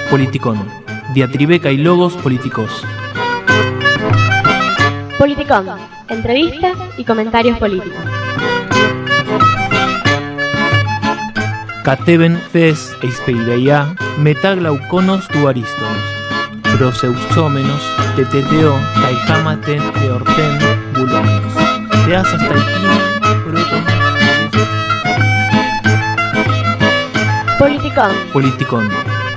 Politicón, diatribeca y logos políticos. Politicón, entrevistas y comentarios políticos. Cateben fes eispeireia metaglauconos tuarístonos, proseusómenos, teteteo, taijamaten, teorten, bulómenos, teasas taikini, proton. Politicón. Politicón.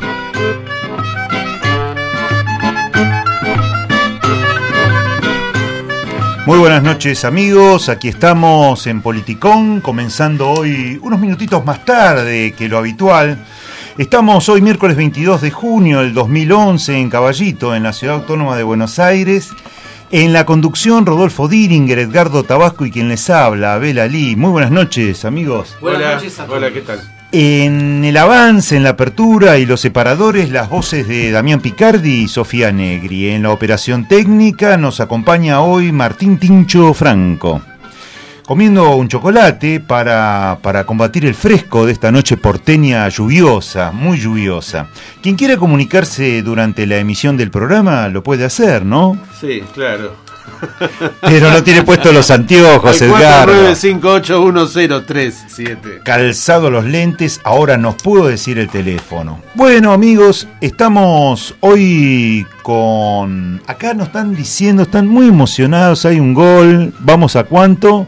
Muy buenas noches, amigos, aquí estamos en Politicón, comenzando hoy unos minutitos más tarde que lo habitual. Estamos hoy miércoles 22 de junio del 2011 en Caballito, en la Ciudad Autónoma de Buenos Aires. En la conducción, Rodolfo Diringer, Edgardo Tabasco y quien les habla, Abel Ali. Muy buenas noches, amigos. Buenas noches a todos. Hola, ¿qué tal? En el avance, en la apertura y los separadores, las voces de Damián Picardi y Sofía Negri. En la operación técnica nos acompaña hoy Martín Tincho Franco. Comiendo un chocolate para combatir el fresco de esta noche porteña lluviosa, muy lluviosa. Quien quiera comunicarse durante la emisión del programa lo puede hacer, ¿no? Sí, claro. Pero no tiene puesto los anteojos, Edgardo. 49581037. Calzado los lentes, ahora nos pudo decir el teléfono. Bueno, amigos, estamos hoy con... Acá nos están diciendo, están muy emocionados, hay un gol. ¿Vamos a cuánto?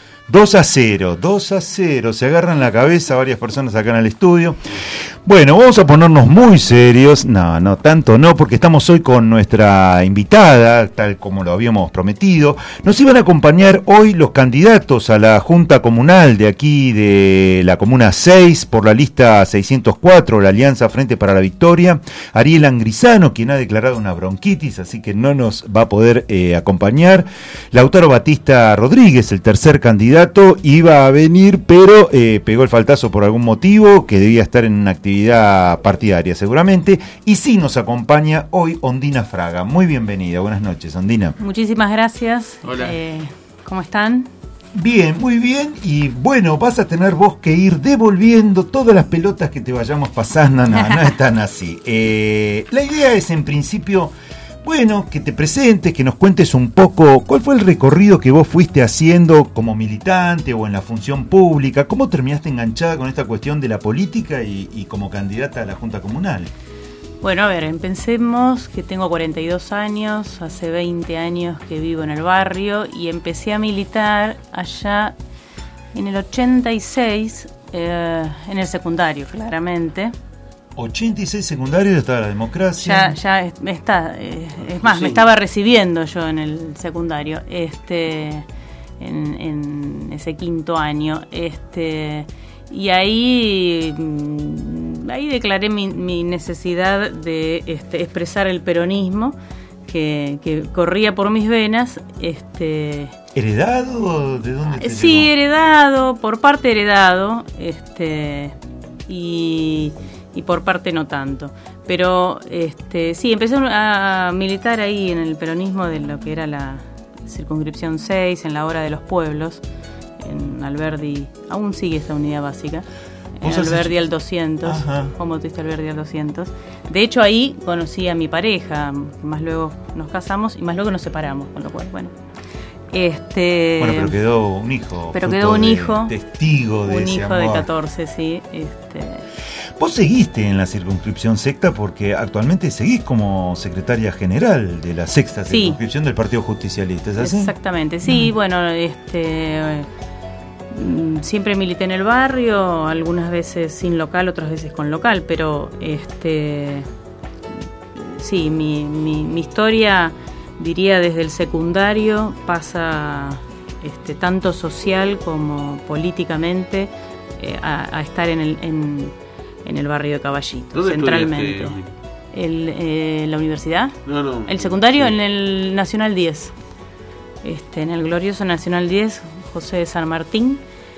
2-0, se agarran la cabeza varias personas acá en el estudio. Bueno, vamos a ponernos muy serios, no tanto no, porque estamos hoy con nuestra invitada, tal como lo habíamos prometido. Nos iban a acompañar hoy los candidatos a la Junta Comunal de aquí de la Comuna 6, por la lista 604, la Alianza Frente para la Victoria, Ariel Angrisano, quien ha declarado una bronquitis, así que no nos va a poder acompañar. Lautaro Batista Rodríguez, el tercer candidato, iba a venir, pero pegó el faltazo por algún motivo, que debía estar en una actividad partidaria seguramente. Y sí nos acompaña hoy Ondina Fraga. Muy bienvenida, buenas noches, Ondina. Muchísimas gracias. Hola. ¿Cómo están? Bien, muy bien. Y bueno, vas a tener vos que ir devolviendo todas las pelotas que te vayamos pasando. No es tan así. La idea es en principio... Bueno, que te presentes, que nos cuentes un poco cuál fue el recorrido que vos fuiste haciendo como militante o en la función pública, cómo terminaste enganchada con esta cuestión de la política y como candidata a la Junta Comunal. Bueno, a ver, empecemos, que tengo 42 años, hace 20 años que vivo en el barrio y empecé a militar allá en el 86, en el secundario, claramente. 86 secundario, ya estaba la democracia. Ya está, es más, sí. Me estaba recibiendo yo en el secundario, en ese quinto año, y ahí declaré mi necesidad de expresar el peronismo que corría por mis venas. ¿Heredado? ¿De dónde te Sí, llegó? heredado, por parte heredado, y por parte no tanto, pero sí, empecé a militar ahí en el peronismo de lo que era la circunscripción 6, en la Hora de los Pueblos, en Alberdi, aún sigue esta unidad básica, en Alberdi al 200, como tuviste Alberdi al 200. De hecho ahí conocí a mi pareja, que más luego nos casamos y más luego nos separamos, con lo cual, bueno, pero quedó un hijo. Pero quedó un hijo. Testigo de un ese hijo amor. de 14, sí. Vos seguiste en la circunscripción sexta porque actualmente seguís como secretaria general de la sexta circunscripción del Partido Justicialista, ¿es así? Exactamente, sí, bueno, siempre milité en el barrio, algunas veces sin local, otras veces con local, pero sí, mi historia, diría desde el secundario, pasa tanto social como políticamente a estar en el barrio de Caballito, centralmente. ¿La universidad? No. El secundario, sí. En el Nacional 10. En el glorioso Nacional 10, José de San Martín.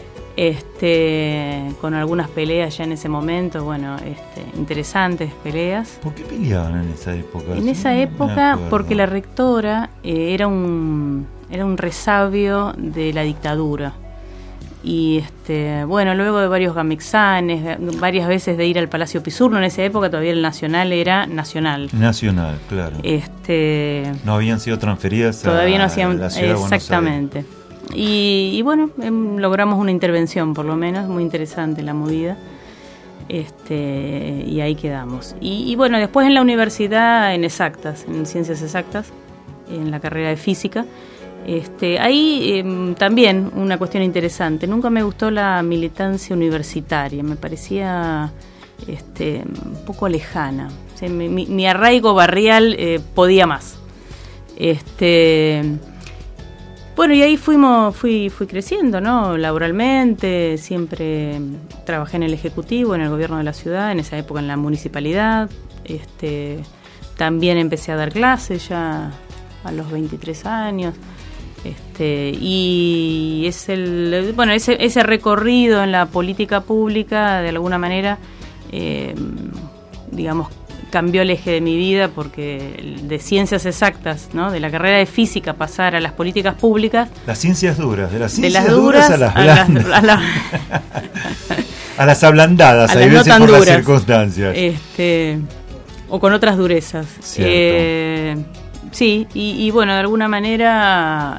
Con algunas peleas ya en ese momento, bueno, interesantes peleas. ¿Por qué peleaban en esa época? En esa época, porque la rectora era un resabio de la dictadura. Y bueno, luego de varios gamexanes, varias veces de ir al Palacio Pisurno, en esa época todavía el Nacional era nacional. Nacional, claro. No habían sido transferidas todavía no a hacían, la ciudad de Buenos Aires. exactamente. Y bueno, logramos una intervención, por lo menos, muy interesante la movida. Y ahí quedamos. Y bueno, después en la universidad, en exactas, en ciencias exactas, en la carrera de física, ahí también una cuestión interesante. Nunca me gustó la militancia universitaria, me parecía un poco lejana. O sea, mi arraigo barrial podía más. Bueno, y ahí fui creciendo, ¿no? Laboralmente, siempre trabajé en el Ejecutivo, en el gobierno de la ciudad, en esa época en la municipalidad. También empecé a dar clases ya a los 23 años. Y es ese recorrido en la política pública, de alguna manera, digamos, cambió el eje de mi vida, porque de ciencias exactas, ¿no? De la carrera de física pasar a las políticas públicas. Las ciencias duras, de las ciencias de las duras a las blandas. A las ablandadas, hay veces no por duras, las circunstancias. O con otras durezas. Sí, y bueno, de alguna manera,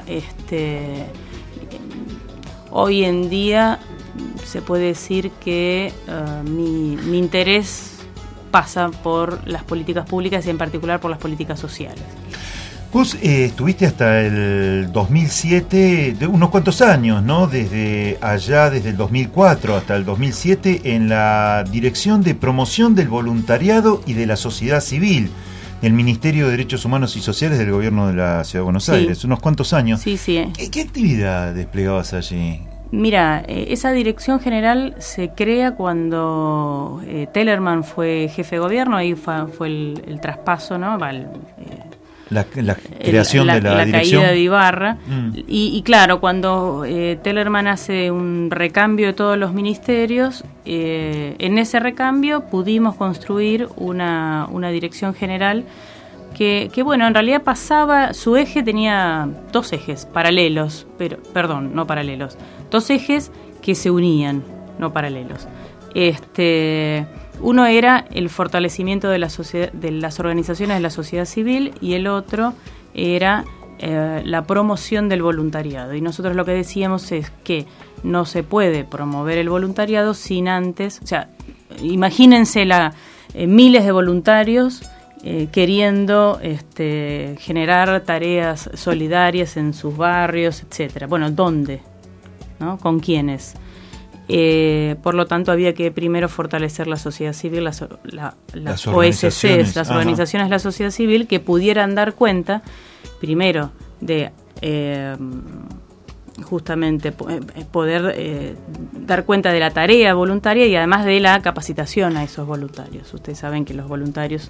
hoy en día se puede decir que mi interés pasa por las políticas públicas y en particular por las políticas sociales. Vos estuviste hasta el 2007, de unos cuantos años, ¿no? Desde el 2004 hasta el 2007, en la Dirección de Promoción del Voluntariado y de la Sociedad Civil del Ministerio de Derechos Humanos y Sociales del Gobierno de la Ciudad de Buenos Aires. Unos cuantos años. Sí. ¿Qué actividad desplegabas allí? Mira, esa dirección general se crea cuando Tellerman fue jefe de gobierno, ahí fue el traspaso, ¿no? La creación de la dirección. Caída de Ibarra. Y claro, cuando Tellerman hace un recambio de todos los ministerios, en ese recambio pudimos construir una dirección general que bueno, en realidad su eje tenía dos ejes paralelos, dos ejes que se unían, no paralelos. Uno era el fortalecimiento de las organizaciones de la sociedad civil, y el otro era la promoción del voluntariado. Y nosotros lo que decíamos es que no se puede promover el voluntariado sin antes, o sea, imagínense miles de voluntarios queriendo generar tareas solidarias en sus barrios, etcétera. Bueno, ¿dónde? ¿No? ¿Con quiénes? Por lo tanto, había que primero fortalecer la sociedad civil, las OSCs, las organizaciones de la sociedad civil, que pudieran dar cuenta, primero, de justamente poder dar cuenta de la tarea voluntaria y además de la capacitación a esos voluntarios. Ustedes saben que los voluntarios,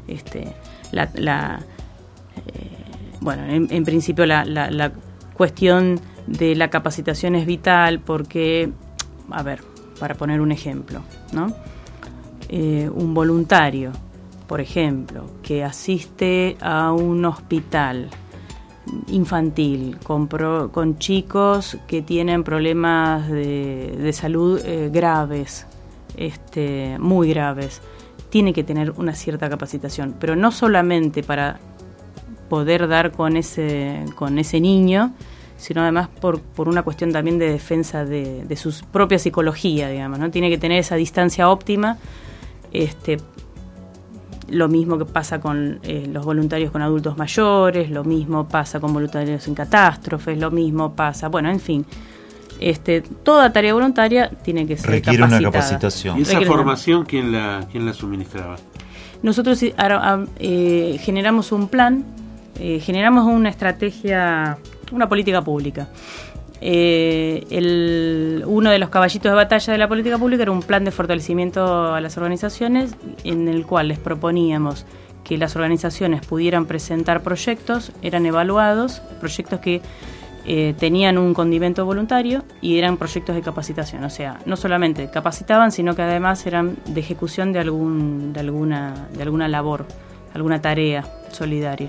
bueno, en principio la cuestión de la capacitación es vital porque, a ver, para poner un ejemplo, ¿no? Un voluntario, por ejemplo, que asiste a un hospital infantil con chicos que tienen problemas de salud graves, muy graves, tiene que tener una cierta capacitación, pero no solamente para poder dar con ese niño, sino además por una cuestión también de defensa de su propia psicología, digamos, ¿no? Tiene que tener esa distancia óptima. Lo mismo que pasa con los voluntarios con adultos mayores, lo mismo pasa con voluntarios en catástrofes, lo mismo pasa, bueno, en fin. Toda tarea voluntaria tiene que ser requiere capacitada. Una capacitación. ¿Y esa formación quién la suministraba? Nosotros generamos un plan, generamos una estrategia, una política pública. Uno de los caballitos de batalla de la política pública era un plan de fortalecimiento a las organizaciones, en el cual les proponíamos que las organizaciones pudieran presentar proyectos, eran evaluados, proyectos que tenían un condimento voluntario y eran proyectos de capacitación, o sea, no solamente capacitaban, sino que además eran de ejecución de alguna labor, alguna tarea solidaria.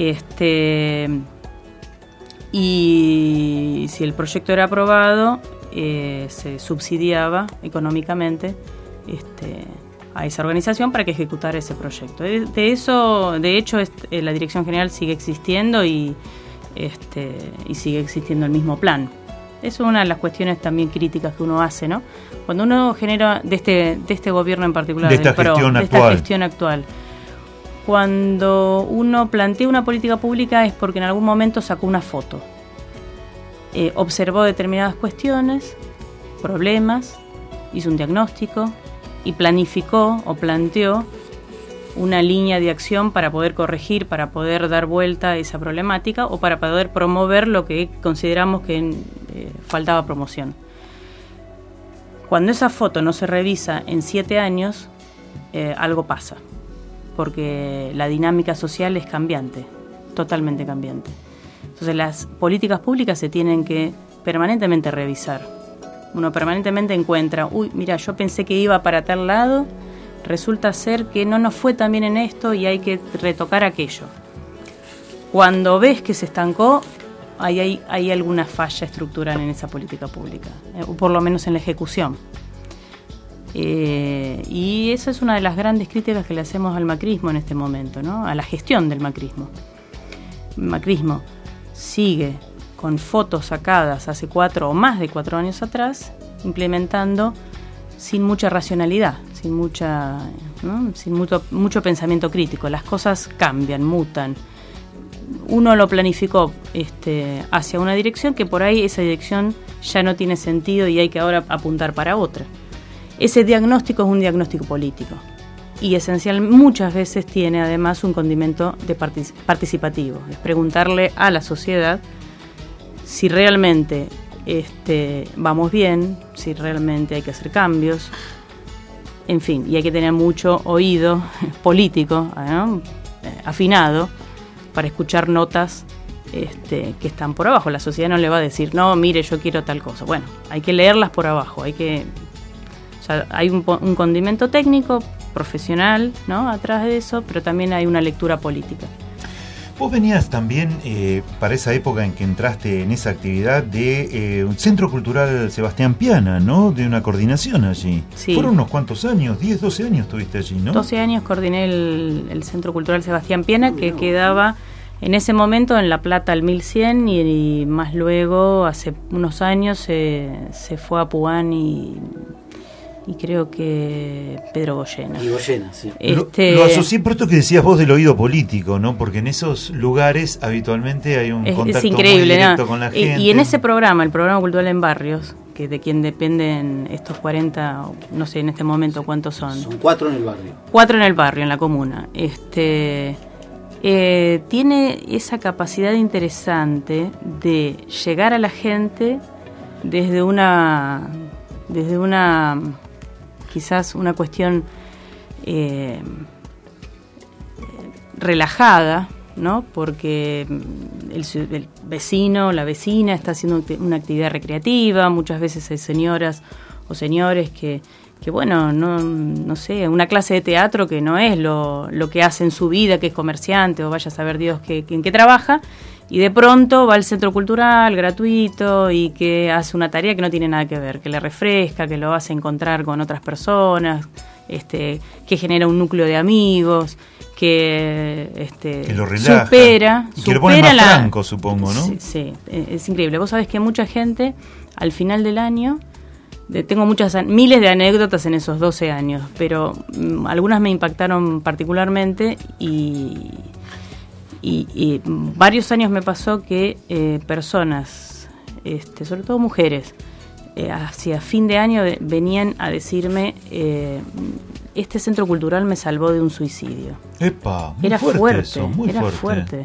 Y si el proyecto era aprobado, se subsidiaba económicamente a esa organización para que ejecutara ese proyecto. De hecho, la Dirección General sigue existiendo y sigue existiendo el mismo plan. Eso es una de las cuestiones también críticas que uno hace, ¿no? Cuando uno genera, de este gobierno en particular, de esta gestión actual, cuando uno plantea una política pública es porque en algún momento sacó una foto, observó determinadas cuestiones, problemas, hizo un diagnóstico y planificó o planteó una línea de acción para poder corregir, para poder dar vuelta a esa problemática o para poder promover lo que consideramos que faltaba promoción. Cuando esa foto no se revisa en 7 años, algo pasa, porque la dinámica social es cambiante, totalmente cambiante. Entonces las políticas públicas se tienen que permanentemente revisar. Uno permanentemente encuentra, mira, yo pensé que iba para tal lado, resulta ser que no nos fue tan bien en esto y hay que retocar aquello. Cuando ves que se estancó, hay alguna falla estructural en esa política pública, o por lo menos en la ejecución. Y esa es una de las grandes críticas que le hacemos al macrismo en este momento, ¿no? A la gestión del macrismo. El macrismo sigue con fotos sacadas hace 4 o más de 4 años atrás, implementando sin mucha racionalidad, sin mucho pensamiento crítico. Las cosas cambian, mutan. Uno lo planificó hacia una dirección que por ahí esa dirección ya no tiene sentido y hay que ahora apuntar para otra. Ese diagnóstico es un diagnóstico político y esencial muchas veces tiene además un condimento de participativo. Es preguntarle a la sociedad si realmente vamos bien, si realmente hay que hacer cambios, en fin, y hay que tener mucho oído político, ¿no? Afinado para escuchar notas que están por abajo. La sociedad no le va a decir, no, mire, yo quiero tal cosa. Bueno, hay que leerlas por abajo, o sea, hay un condimento técnico, profesional, ¿no? Atrás de eso, pero también hay una lectura política. Vos venías también, para esa época en que entraste en esa actividad, de un Centro Cultural Sebastián Piana, ¿no? De una coordinación allí. Sí. Fueron unos cuantos años, 10, 12 años estuviste allí, ¿no? 12 años coordiné el Centro Cultural Sebastián Piana, que quedaba en ese momento en La Plata al 1100 y más luego, hace unos años, se fue a Puan y creo que Pedro Goyena. Y Goyena, sí. Lo asocié por esto que decías vos del oído político, ¿no? Porque en esos lugares habitualmente hay un contacto increíble, muy directo, ¿no? Con la gente. Y en ese programa, el programa cultural en barrios, que de quien dependen estos 40, no sé en este momento cuántos son. Son 4 en el barrio. 4 en el barrio, en la comuna. Tiene esa capacidad interesante de llegar a la gente desde una quizás una cuestión relajada, ¿no? Porque el vecino, la vecina está haciendo una actividad recreativa, muchas veces hay señoras o señores que bueno, no sé, una clase de teatro que no es lo que hace en su vida, que es comerciante o vaya a saber Dios en qué trabaja, y de pronto va al centro cultural gratuito y que hace una tarea que no tiene nada que ver, que le refresca, que lo hace encontrar con otras personas, que genera un núcleo de amigos, que lo relaja, supera y que lo pone más franco, supongo, ¿no? Sí, es increíble. Vos sabés que mucha gente al final del año, tengo miles de anécdotas en esos 12 años, pero algunas me impactaron particularmente y varios años me pasó que personas, sobre todo mujeres, hacia fin de año venían a decirme, este centro cultural me salvó de un suicidio. ¡Epa! Muy era fuerte eso, muy era fuerte.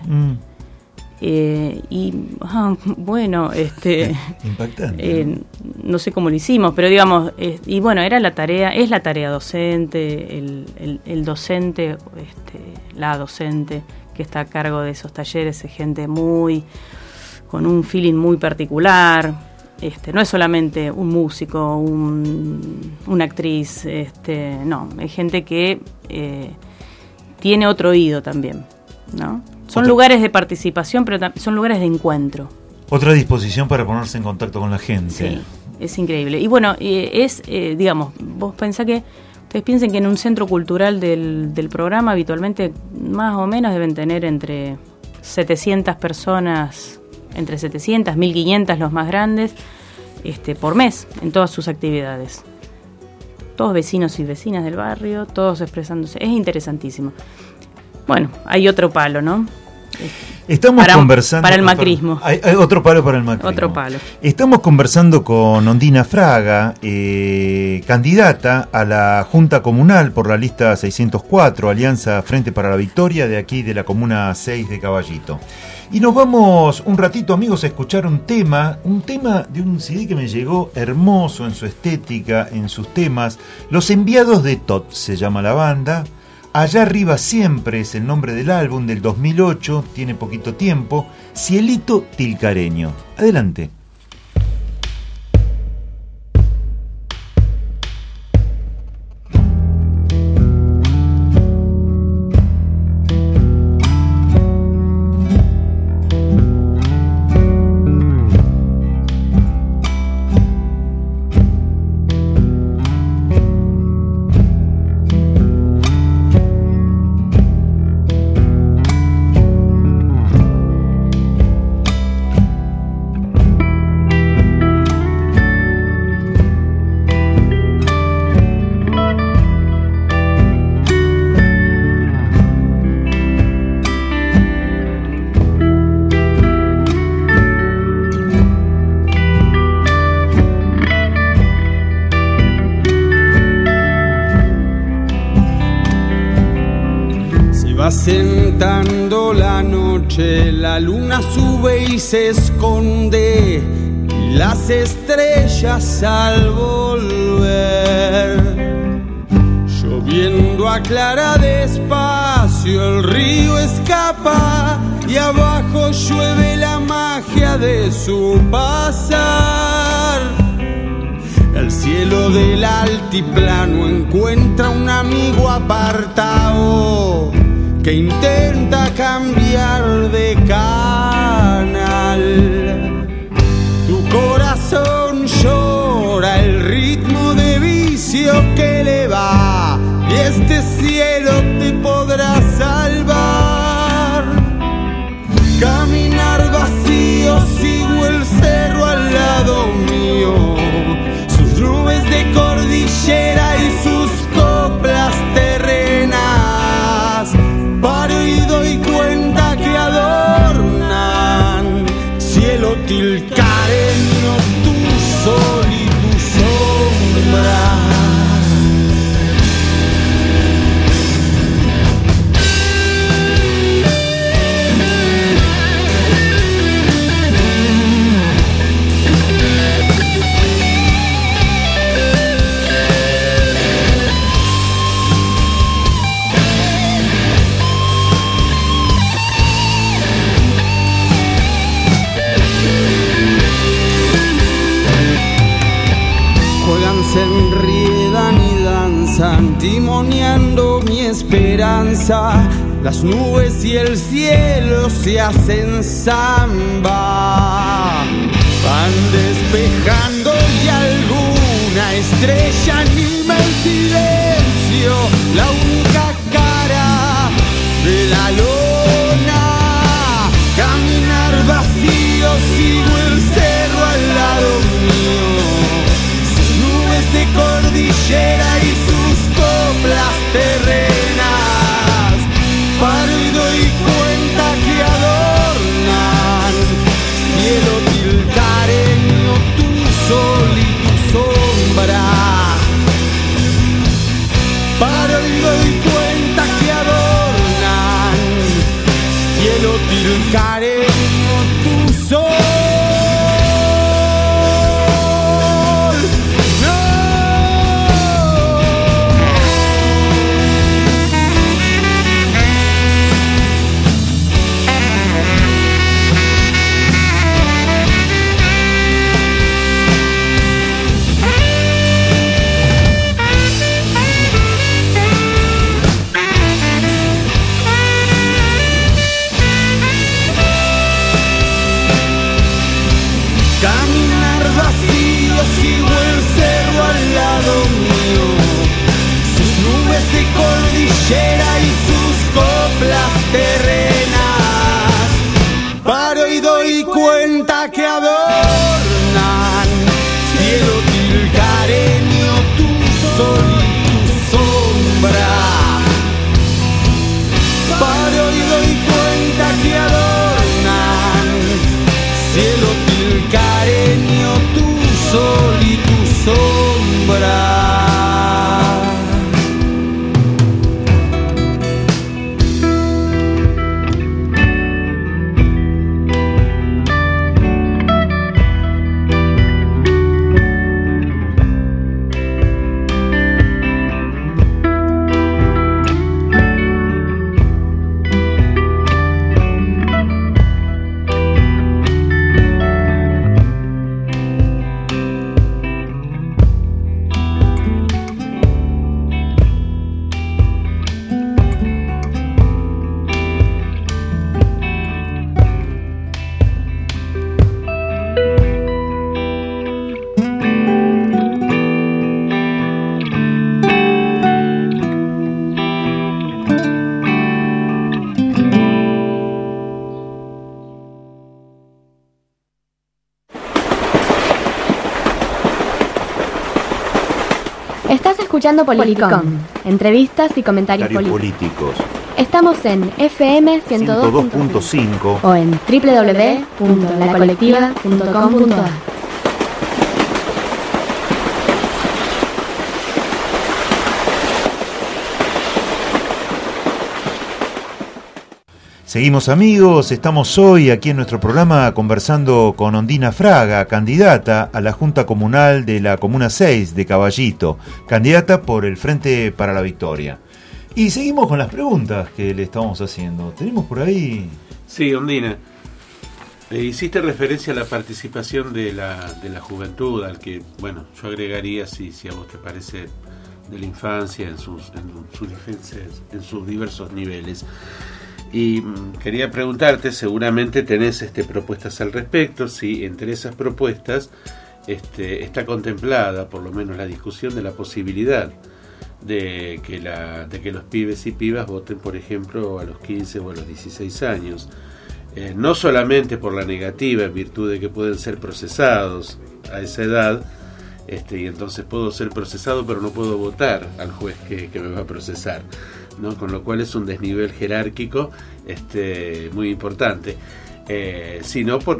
Bueno, impactante. No sé cómo lo hicimos, pero digamos, y bueno, es la tarea docente, el docente, la docente que está a cargo de esos talleres, es gente con un feeling muy particular. No es solamente un músico, una actriz, no, es gente que tiene otro oído también, ¿no? Son lugares de participación, pero son lugares de encuentro. Otra disposición para ponerse en contacto con la gente. Sí. es increíble. Y bueno, digamos, vos pensás que, ustedes piensen que en un centro cultural del programa habitualmente más o menos deben tener entre 700 personas, entre 700, 1500 los más grandes, por mes en todas sus actividades. Todos vecinos y vecinas del barrio, todos expresándose. Es interesantísimo. Bueno, hay otro palo, ¿no? Estamos conversando para el macrismo. Hay otro palo para el macrismo. Otro palo. Estamos conversando con Ondina Fraga, candidata a la Junta Comunal por la lista 604, Alianza Frente para la Victoria, de aquí de la Comuna 6 de Caballito. Y nos vamos un ratito, amigos, a escuchar un tema de un CD que me llegó hermoso en su estética, en sus temas. Los Enviados de Tot se llama la banda. Allá arriba siempre es el nombre del álbum del 2008, tiene poquito tiempo. Cielito Tilcareño. Adelante. Sentando la noche, la luna sube y se esconde, y las estrellas al volver. Lloviendo aclara despacio, el río escapa y abajo llueve la magia de su pasar. El cielo del altiplano encuentra un amigo apartado que intenta cambiar de canal. Tu corazón llora el ritmo de vicio que le va, y este cielo te podrá salvar. Caminar vacío, sigo el cerro al lado mío, sus nubes de cordillera y sus coplas terrenas. Paro y doy cuenta que adornan cielo tilcareño, tu sol y tu sombra. Se enriedan y danzan, timoneando mi esperanza. Las nubes y el cielo se hacen samba, van despejando y alguna estrella anima el silencio, la única cara de la lona. Caminar vacío, sigo el cerro al lado mío, de cordillera y sus coplas terrenas. Paro y doy cuenta que adornan cielo tilcareño, tu sol y tu sombra. Paro y doy cuenta que adornan cielo tilcareño, tu sol. cordillera y sus coplas terrenas. Paro y doy cuenta que adornan cielo tilcareño, tu sol y tu sombra. Paro y doy cuenta que adornan cielo tilcareño, tu sol y tu sombra. Estás escuchando Politicón, entrevistas y comentarios políticos. Estamos en FM 102.5 o en www.lacolectiva.com.ar. Seguimos, amigos, estamos hoy aquí en nuestro programa conversando con Ondina Fraga, candidata a la Junta Comunal de la Comuna 6 de Caballito, candidata por el Frente para la Victoria. Y seguimos con las preguntas que le estamos haciendo. ¿Tenemos por ahí? Sí, Ondina, hiciste referencia a la participación de la juventud, al que, bueno, yo agregaría, si a vos te parece, de la infancia en sus diversos niveles. Y quería preguntarte, seguramente tenés propuestas al respecto, si entre esas propuestas está contemplada por lo menos la discusión de la posibilidad de que los pibes y pibas voten, por ejemplo, a los 15 o a los 16 años. No solamente por la negativa, en virtud de que pueden ser procesados a esa edad, y entonces puedo ser procesado pero no puedo votar al juez que me va a procesar, ¿no? Con lo cual es un desnivel jerárquico muy importante, sino por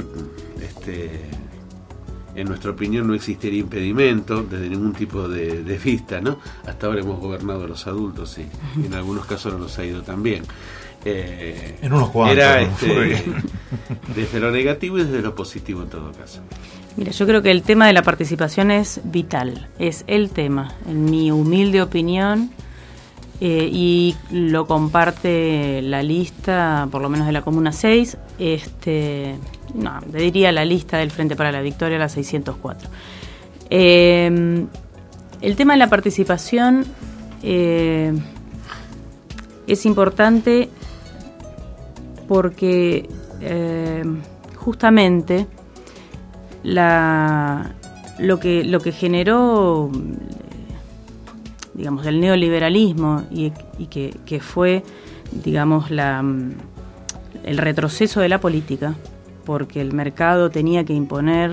en nuestra opinión no existiría impedimento desde ningún tipo de vista, ¿no? Hasta ahora hemos gobernado a los adultos y en algunos casos no nos ha ido tan bien. En unos cuantos era desde lo negativo y desde lo positivo en todo caso. Mira, yo creo que el tema de la participación es vital, es el tema, en mi humilde opinión, y lo comparte la lista, por lo menos de la Comuna 6, no, diría la lista del Frente para la Victoria, la 604. El tema de la participación es importante porque justamente lo que generó, digamos, el neoliberalismo y que fue, digamos, el retroceso de la política, porque el mercado tenía que imponer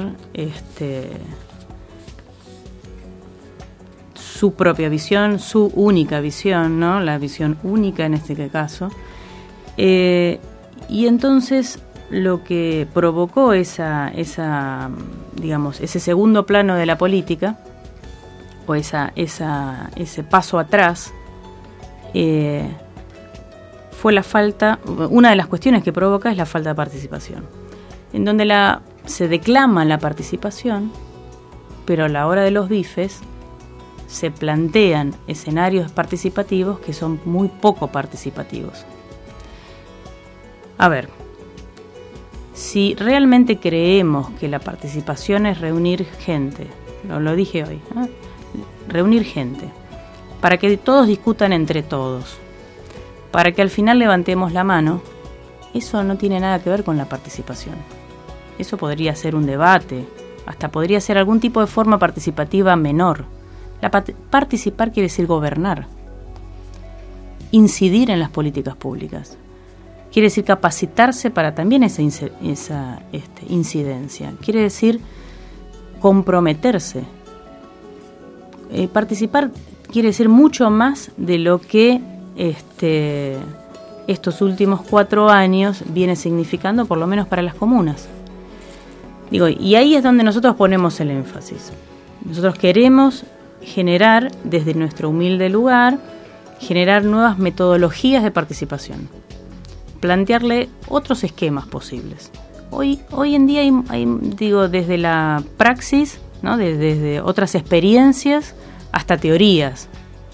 su propia visión, su única visión, ¿no? La visión única en este caso, y entonces lo que provocó digamos, ese segundo plano de la política, o ese paso atrás, fue la falta. Una de las cuestiones que provoca es la falta de participación, en donde se declama la participación, pero a la hora de los bifes se plantean escenarios participativos que son muy poco participativos. A ver, si realmente creemos que la participación es reunir gente, lo dije hoy, ¿no? Reunir gente, para que todos discutan entre todos, para que al final levantemos la mano, eso no tiene nada que ver con la participación. Eso podría ser un debate, hasta podría ser algún tipo de forma participativa menor. Participar quiere decir gobernar. incidir en las políticas públicas. Quiere decir capacitarse para también esa incidencia. Quiere decir comprometerse. Participar quiere decir mucho más de lo que estos últimos 4 años viene significando, por lo menos para las comunas. Y ahí es donde nosotros ponemos el énfasis. Nosotros queremos generar, desde nuestro humilde lugar, generar nuevas metodologías de participación, plantearle otros esquemas posibles. Hoy en día hay desde la praxis, ¿no? desde otras experiencias hasta teorías.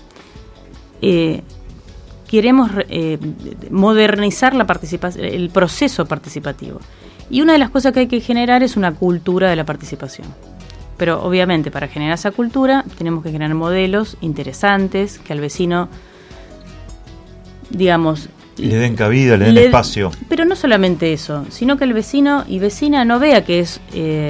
Queremos modernizar la participación, el proceso participativo. Y una de las cosas que hay que generar es una cultura de la participación. Pero obviamente para generar esa cultura tenemos que generar modelos interesantes, que al vecino, digamos, le den cabida, le den espacio. Pero no solamente eso, sino que el vecino y vecina no vea que es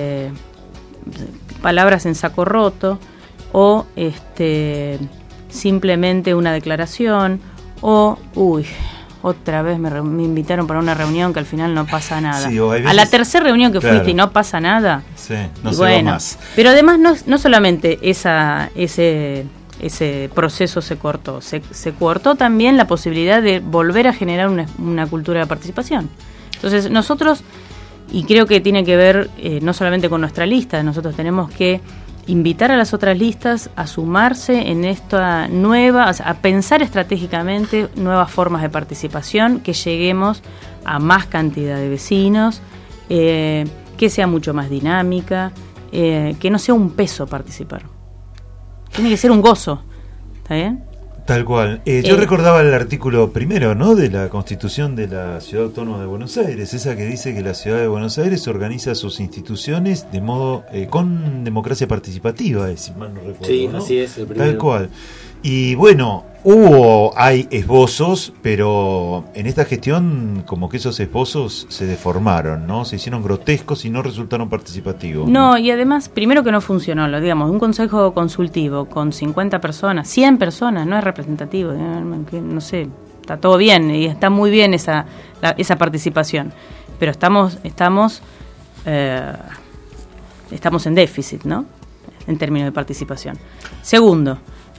palabras en saco roto, o simplemente una declaración, o otra vez me invitaron para una reunión que al final no pasa nada. Sí, veces, a la tercera reunión que fuiste y no pasa nada. Sí, no se va más. Pero además no solamente ese proceso se cortó, se cortó también la posibilidad de volver a generar una cultura de participación. Entonces nosotros, y creo que tiene que ver no solamente con nuestra lista, nosotros tenemos que invitar a las otras listas a sumarse en esta nueva, a pensar estratégicamente nuevas formas de participación, que lleguemos a más cantidad de vecinos, que sea mucho más dinámica, que no sea un peso participar. Tiene que ser un gozo, ¿está bien? Tal cual. Yo recordaba el artículo primero, ¿no?, de la Constitución de la Ciudad Autónoma de Buenos Aires, esa que dice que la Ciudad de Buenos Aires organiza sus instituciones de modo con democracia participativa, si mal no recuerdo. Sí, ¿no? Así es, el primero. Tal cual. Y bueno, hay esbozos, pero en esta gestión como que esos esbozos se deformaron, ¿no? Se hicieron grotescos y no resultaron participativos. No, y además, primero que no funcionó, digamos, un consejo consultivo con 50 personas, 100 personas, no es representativo, no sé, está todo bien y está muy bien esa participación, pero estamos en déficit, ¿no?, en términos de participación. Segundo,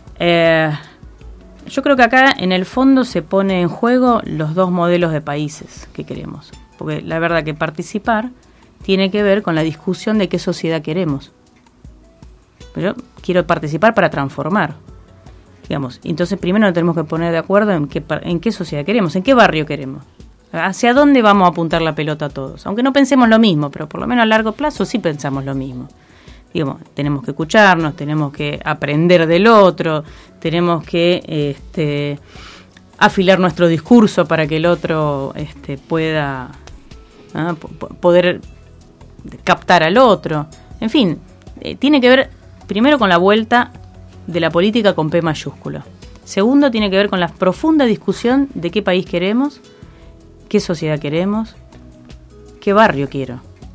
yo creo que acá en el fondo se pone en juego los dos modelos de países que queremos, porque la verdad que participar tiene que ver con la discusión de qué sociedad queremos. Pero quiero participar para transformar, digamos. Entonces primero nos tenemos que poner de acuerdo en qué sociedad queremos, en qué barrio queremos, hacia dónde vamos a apuntar la pelota todos, aunque no pensemos lo mismo, pero por lo menos a largo plazo sí pensamos lo mismo. Digamos, tenemos que escucharnos, tenemos que aprender del otro, tenemos que afilar nuestro discurso para que el otro pueda poder captar al otro. En fin, tiene que ver primero con la vuelta de la política con P mayúsculo. Segundo, tiene que ver con la profunda discusión de qué país queremos, qué sociedad queremos, qué barrio quiero.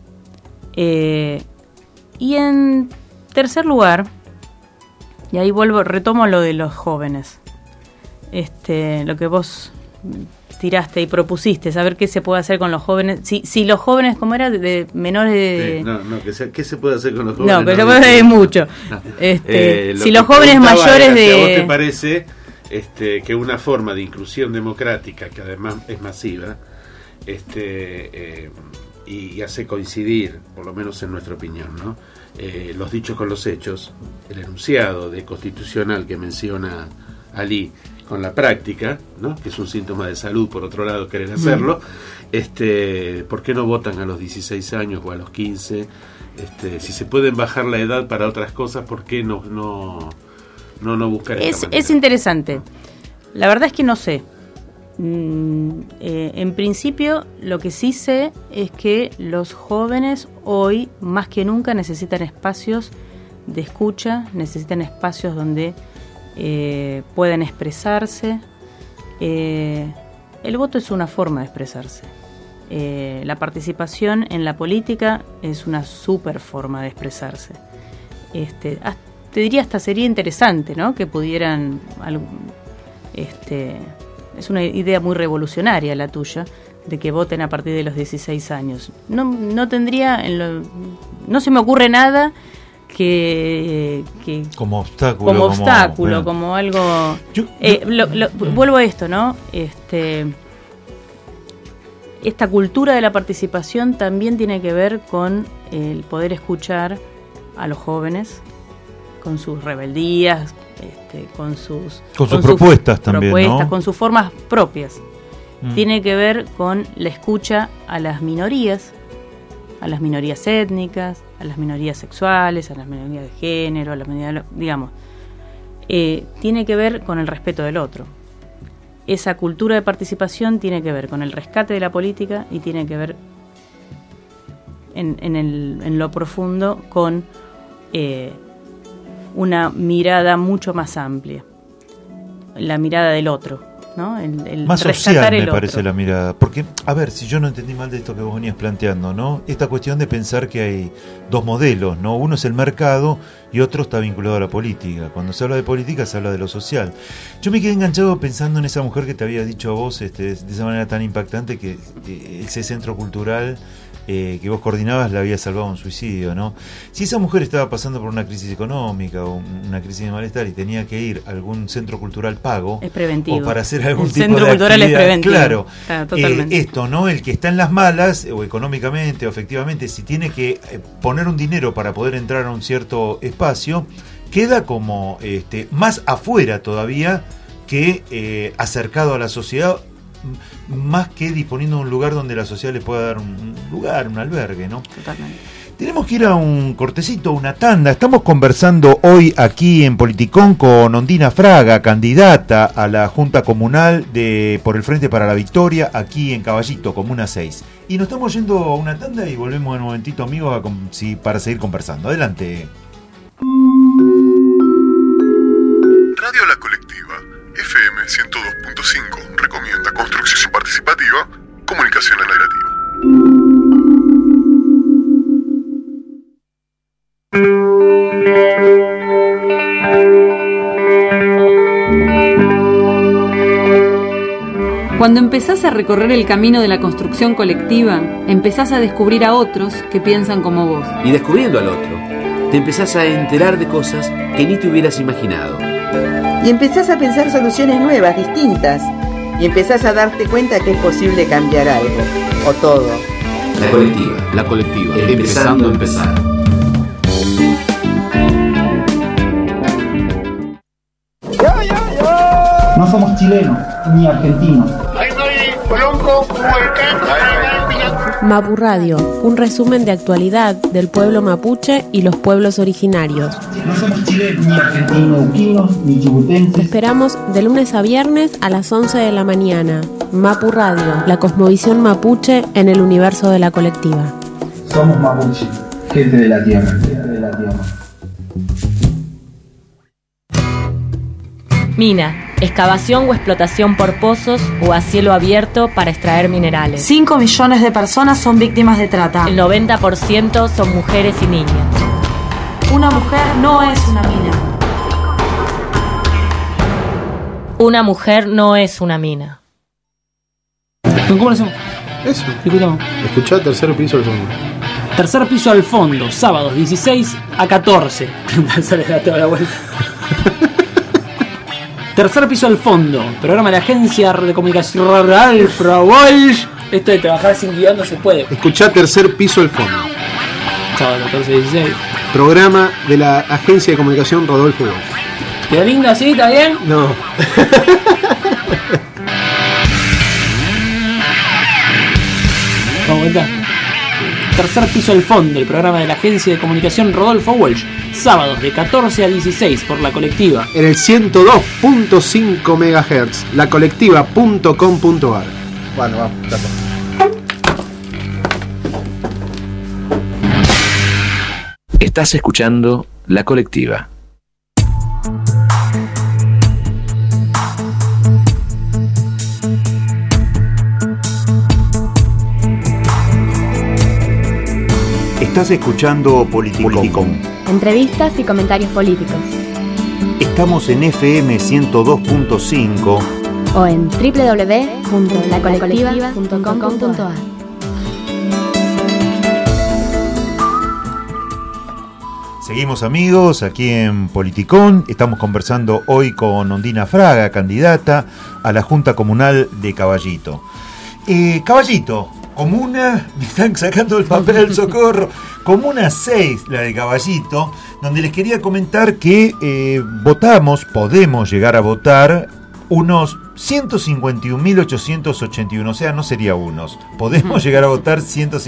Y en tercer lugar, y ahí retomo lo de los jóvenes, lo que vos tiraste y propusiste, saber qué se puede hacer con los jóvenes, si los jóvenes, ¿cómo era? De menores de... ¿qué se puede hacer con los jóvenes? No, pero es mucho. Si los jóvenes mayores de... ¿A vos te parece que una forma de inclusión democrática, que además es masiva, y hace coincidir, por lo menos en nuestra opinión, ¿no?, los dichos con los hechos, el enunciado de constitucional que menciona Ali con la práctica, ¿no?, que es un síntoma de salud, por otro lado, querer hacerlo, ¿por qué no votan a los 16 años o a los 15? Si se pueden bajar la edad para otras cosas, ¿por qué no buscar esta manera? Es interesante. La verdad es que no sé. En principio, lo que sí sé es que los jóvenes hoy, más que nunca, necesitan espacios de escucha, necesitan espacios donde puedan expresarse. El voto es una forma de expresarse. La participación en la política es una super forma de expresarse. Te diría hasta sería interesante, ¿no?, que pudieran es una idea muy revolucionaria la tuya, de que voten a partir de los 16 años. No tendría, no se me ocurre nada que como obstáculo, como algo. Vuelvo a esto, ¿no? Esta cultura de la participación también tiene que ver con el poder escuchar a los jóvenes, con sus rebeldías, con sus propuestas también, ¿no? Con sus formas propias. Tiene que ver con la escucha a las minorías étnicas, a las minorías sexuales, a las minorías de género, a las minorías, digamos. Tiene que ver con el respeto del otro. Esa cultura de participación tiene que ver con el rescate de la política y tiene que ver en lo profundo con una mirada mucho más amplia, la mirada del otro, ¿no? El más social me parece otro. La mirada, porque, a ver, si yo no entendí mal de esto que vos venías planteando, ¿no? Esta cuestión de pensar que hay dos modelos, ¿no? Uno es el mercado y otro está vinculado a la política. Cuando se habla de política se habla de lo social. Yo me quedé enganchado pensando en esa mujer que te había dicho a vos de esa manera tan impactante, que ese centro cultural que vos coordinabas la había salvado un suicidio, ¿no? Si esa mujer estaba pasando por una crisis económica o una crisis de malestar y tenía que ir a algún centro cultural pago, es preventivo, o para hacer algún tipo centro de cultural actividad, es preventivo. Claro, totalmente. Esto, ¿no? El que está en las malas, o económicamente o efectivamente, si tiene que poner un dinero para poder entrar a un cierto espacio, queda como más afuera todavía que acercado a la sociedad, más que disponiendo de un lugar donde la sociedad le pueda dar un lugar, un albergue, ¿no? Totalmente. Tenemos que ir a un cortecito, una tanda. Estamos conversando hoy aquí en Politicón con Ondina Fraga, candidata a la Junta Comunal por el Frente para la Victoria, aquí en Caballito, Comuna 6. Y nos estamos yendo a una tanda y volvemos en un momentito, amigos, para seguir conversando. Adelante. Radio La Colectiva, FM 102.5, recomienda construcción participativa, comunicación alternativa. Cuando empezás a recorrer el camino de la construcción colectiva, empezás a descubrir a otros que piensan como vos. Y descubriendo al otro, te empezás a enterar de cosas que ni te hubieras imaginado. Y empezás a pensar soluciones nuevas, distintas. Y empezás a darte cuenta que es posible cambiar algo, o todo. La colectiva, empezando a empezar. No somos chilenos ni argentinos. Mapu Radio, un resumen de actualidad del pueblo mapuche y los pueblos originarios. No somos chilenos, ni argentinos, ni chibutenses. Te esperamos de lunes a viernes a las 11 de la mañana. Mapu Radio, la cosmovisión mapuche en el universo de la colectiva. Somos mapuche, gente de la tierra, Mina, excavación o explotación por pozos o a cielo abierto para extraer minerales. 5 millones de personas son víctimas de trata. El 90% son mujeres y niñas. Una mujer no es una mina. Una mujer no es una mina. ¿Cómo lo hacemos? Eso. Escuchamos. Escuchá tercer piso al fondo. Tercer piso al fondo, sábados 16 a 14. Sale la toda la vuelta. Tercer piso al fondo, programa de la agencia de comunicación Rodolfo Walsh. Esto de trabajar sin guión no se puede. Escuchá tercer piso al fondo. Sábado 14-16. Programa de la agencia de comunicación Rodolfo Walsh. ¿Quedó lindo así? ¿Está bien? No. Vamos a vuelta. Tercer piso al fondo, el programa de la agencia de comunicación Rodolfo Walsh. Sábados de 14 a 16 por La Colectiva. En el 102.5 MHz, lacolectiva.com.ar. Bueno, vamos, ya está. Estás escuchando La Colectiva. Estás escuchando Politicón. Entrevistas y comentarios políticos. Estamos en FM 102.5 o en www.lacolectiva.com.ar. Seguimos, amigos, aquí en Politicón. Estamos conversando hoy con Ondina Fraga, candidata a la Junta Comunal de Caballito. Caballito, comuna, me están sacando el papel del socorro, comuna 6, la de Caballito, donde les quería comentar que podemos llegar a votar unos 151.881, o sea, no sería unos. Podemos llegar a votar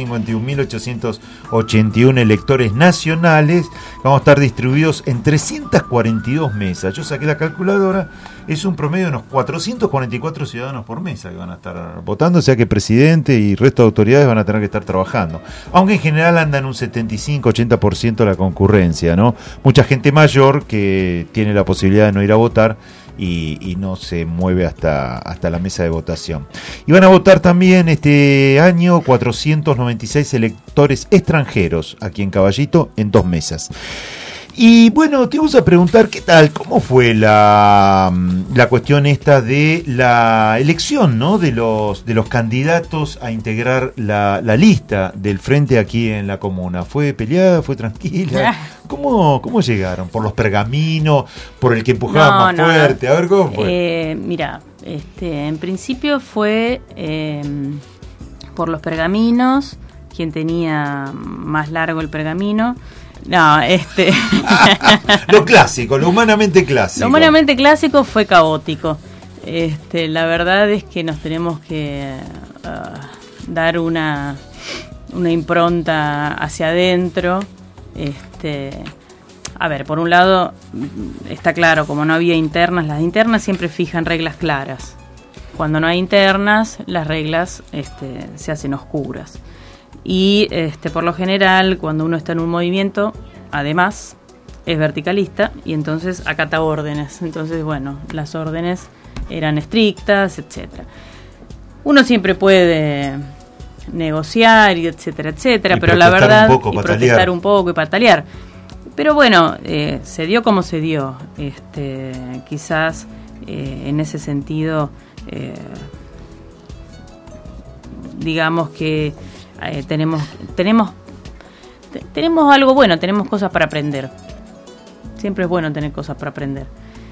151.881 electores nacionales. Vamos a estar distribuidos en 342 mesas. Yo saqué la calculadora, es un promedio de unos 444 ciudadanos por mesa que van a estar votando, o sea que presidente y resto de autoridades van a tener que estar trabajando. Aunque en general andan un 75-80% la concurrencia, ¿no? Mucha gente mayor que tiene la posibilidad de no ir a votar y no se mueve hasta la mesa de votación. Y van a votar también este año 496 electores extranjeros aquí en Caballito en 2 mesas. Y bueno, te vamos a preguntar qué tal, cómo fue la cuestión esta de la elección, ¿no? de los candidatos a integrar la lista del frente aquí en la comuna. ¿Fue peleada? ¿Fue tranquila? ¿Cómo llegaron? ¿Por los pergaminos? ¿Por el que empujaba más fuerte? A ver, ¿cómo fue? Mira, en principio fue por los pergaminos, quien tenía más largo el pergamino. No, Lo clásico, lo humanamente clásico. Lo humanamente clásico fue caótico. La verdad es que nos tenemos que dar una impronta hacia adentro. A ver, por un lado, está claro, como no había internas, las internas siempre fijan reglas claras. Cuando no hay internas, las reglas se hacen oscuras. Y por lo general, cuando uno está en un movimiento, además, es verticalista y entonces acata órdenes. Entonces, bueno, las órdenes eran estrictas, etcétera. Uno siempre puede negociar y etcétera, pero la verdad, protestar un poco y patalear. Pero bueno, se dio como se dio. Quizás en ese sentido, digamos que tenemos algo bueno, tenemos cosas para aprender. Siempre es bueno tener cosas para aprender.